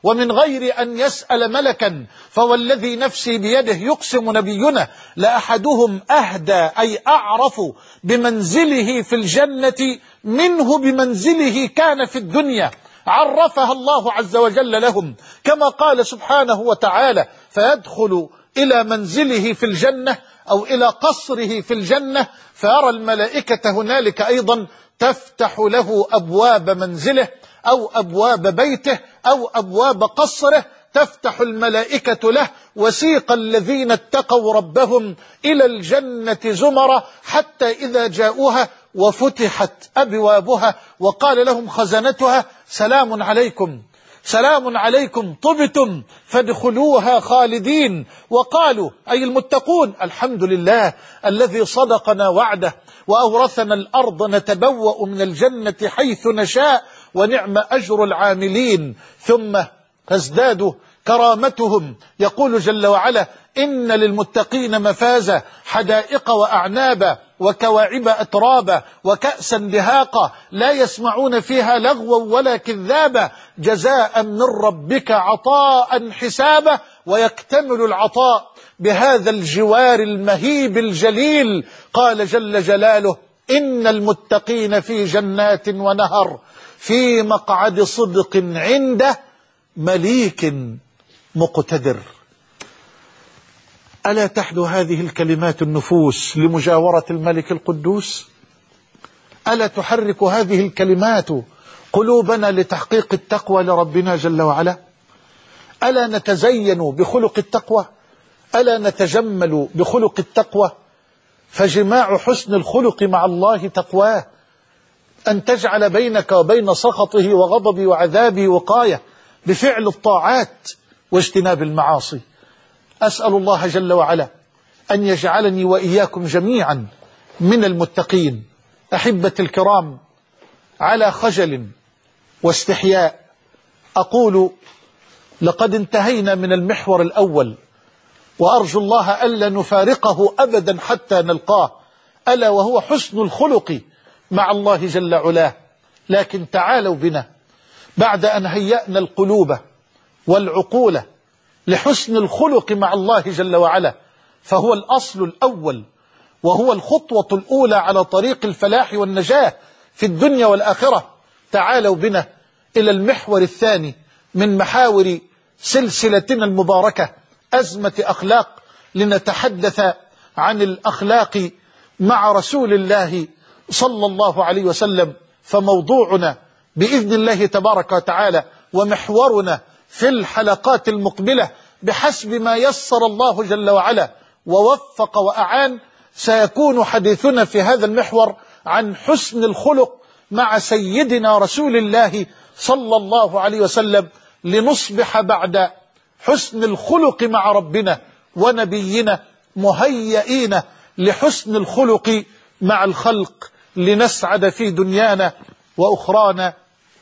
ومن غير أن يسأل ملكا، فوالذي نفسي بيده يقسم نبينا لأحدهم أهدى أي أعرف بمنزله في الجنة منه بمنزله كان في الدنيا، عرفها الله عز وجل لهم كما قال سبحانه وتعالى: فيدخل إلى منزله في الجنة أو إلى قصره في الجنة فيرى الملائكة هنالك أيضا تفتح له أبواب منزله أو أبواب بيته أو أبواب قصره، تفتح الملائكة له. وسيق الذين اتقوا ربهم إلى الجنة زمرا حتى إذا جاءوها وفتحت أبوابها وقال لهم خزنتها: سلام عليكم سلام عليكم طبتم فادخلوها خالدين. وقالوا أي المتقون: الحمد لله الذي صدقنا وعده وأورثنا الأرض نتبوأ من الجنة حيث نشاء ونعم أجر العاملين. ثم تزداد كرامتهم، يقول جل وعلا: إن للمتقين مفازا حدائق وأعنابا وكواعب أترابا وكأسا دهاقا لا يسمعون فيها لغوا ولا كذابا جزاء من ربك عطاء حسابا. ويكتمل العطاء بهذا الجوار المهيب الجليل. قال جل جلاله: إن المتقين في جنات ونهر في مقعد صدق عند مليك مقتدر. ألا تحدو هذه الكلمات النفوس لمجاورة الملك القدوس؟ ألا تحرك هذه الكلمات قلوبنا لتحقيق التقوى لربنا جل وعلا؟ ألا نتزين بخلق التقوى؟ ألا نتجمل بخلق التقوى؟ فجماع حسن الخلق مع الله تقواه، أن تجعل بينك وبين سخطه وغضبه وعذابه وقاية بفعل الطاعات واجتناب المعاصي. أسأل الله جل وعلا أن يجعلني وإياكم جميعا من المتقين. أحبتي الكرام، على خجل واستحياء أقول: لقد انتهينا من المحور الأول، وأرجو الله ألا نفارقه أبدا حتى نلقاه، ألا وهو حسن الخلق مع الله جل علاه. لكن تعالوا بنا بعد أن هيأنا القلوب والعقول لحسن الخلق مع الله جل وعلا، فهو الأصل الأول وهو الخطوة الأولى على طريق الفلاح والنجاة في الدنيا والآخرة. تعالوا بنا إلى المحور الثاني من محاور سلسلتنا المباركة، أزمة أخلاق، لنتحدث عن الأخلاق مع رسول الله صلى الله عليه وسلم. فموضوعنا بإذن الله تبارك وتعالى ومحورنا في الحلقات المقبلة بحسب ما يسر الله جل وعلا ووفق وأعان، سيكون حديثنا في هذا المحور عن حسن الخلق مع سيدنا رسول الله صلى الله عليه وسلم، لنصبح بعد حسن الخلق مع ربنا ونبينا مهيئين لحسن الخلق مع الخلق، لنسعد في دنيانا وأخرانا.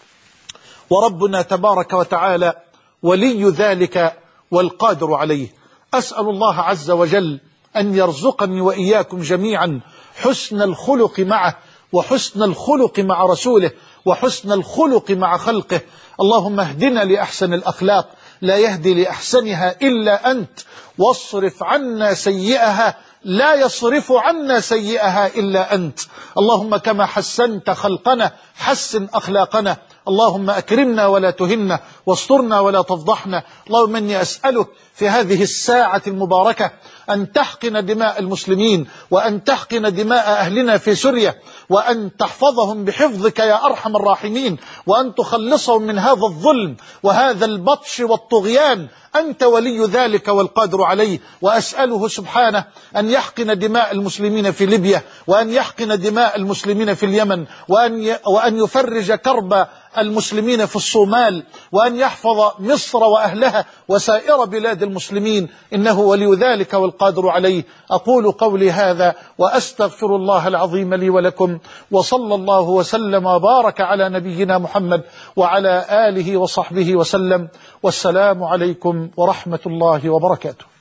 وربنا تبارك وتعالى ولي ذلك والقادر عليه. أسأل الله عز وجل أن يرزقني وإياكم جميعا حسن الخلق معه، وحسن الخلق مع رسوله، وحسن الخلق مع خلقه. اللهم اهدنا لأحسن الأخلاق، لا يهدي لأحسنها إلا أنت، واصرف عنا سيئها، لا يصرف عنا سيئها إلا أنت. اللهم كما حسنت خلقنا حسن أخلاقنا، اللهم أكرمنا ولا تهنا، واسترنا ولا تفضحنا. اللهم إني أسألك في هذه الساعة المباركة أن تحقن دماء المسلمين، وأن تحقن دماء أهلنا في سوريا، وأن تحفظهم بحفظك يا أرحم الراحمين، وأن تخلصهم من هذا الظلم وهذا البطش والطغيان. أنت ولي ذلك والقادر عليه. وأسأله سبحانه أن يحقن دماء المسلمين في ليبيا، وأن يحقن دماء المسلمين في اليمن، وأن وأن يفرج كرب المسلمين في الصومال، وأن يحفظ مصر وأهلها وسائر بلاد المسلمين، إنه ولي ذلك والقادر عليه. أقول قولي هذا وأستغفر الله العظيم لي ولكم، وصلى الله وسلم وبارك على نبينا محمد وعلى آله وصحبه وسلم، والسلام عليكم ورحمة الله وبركاته.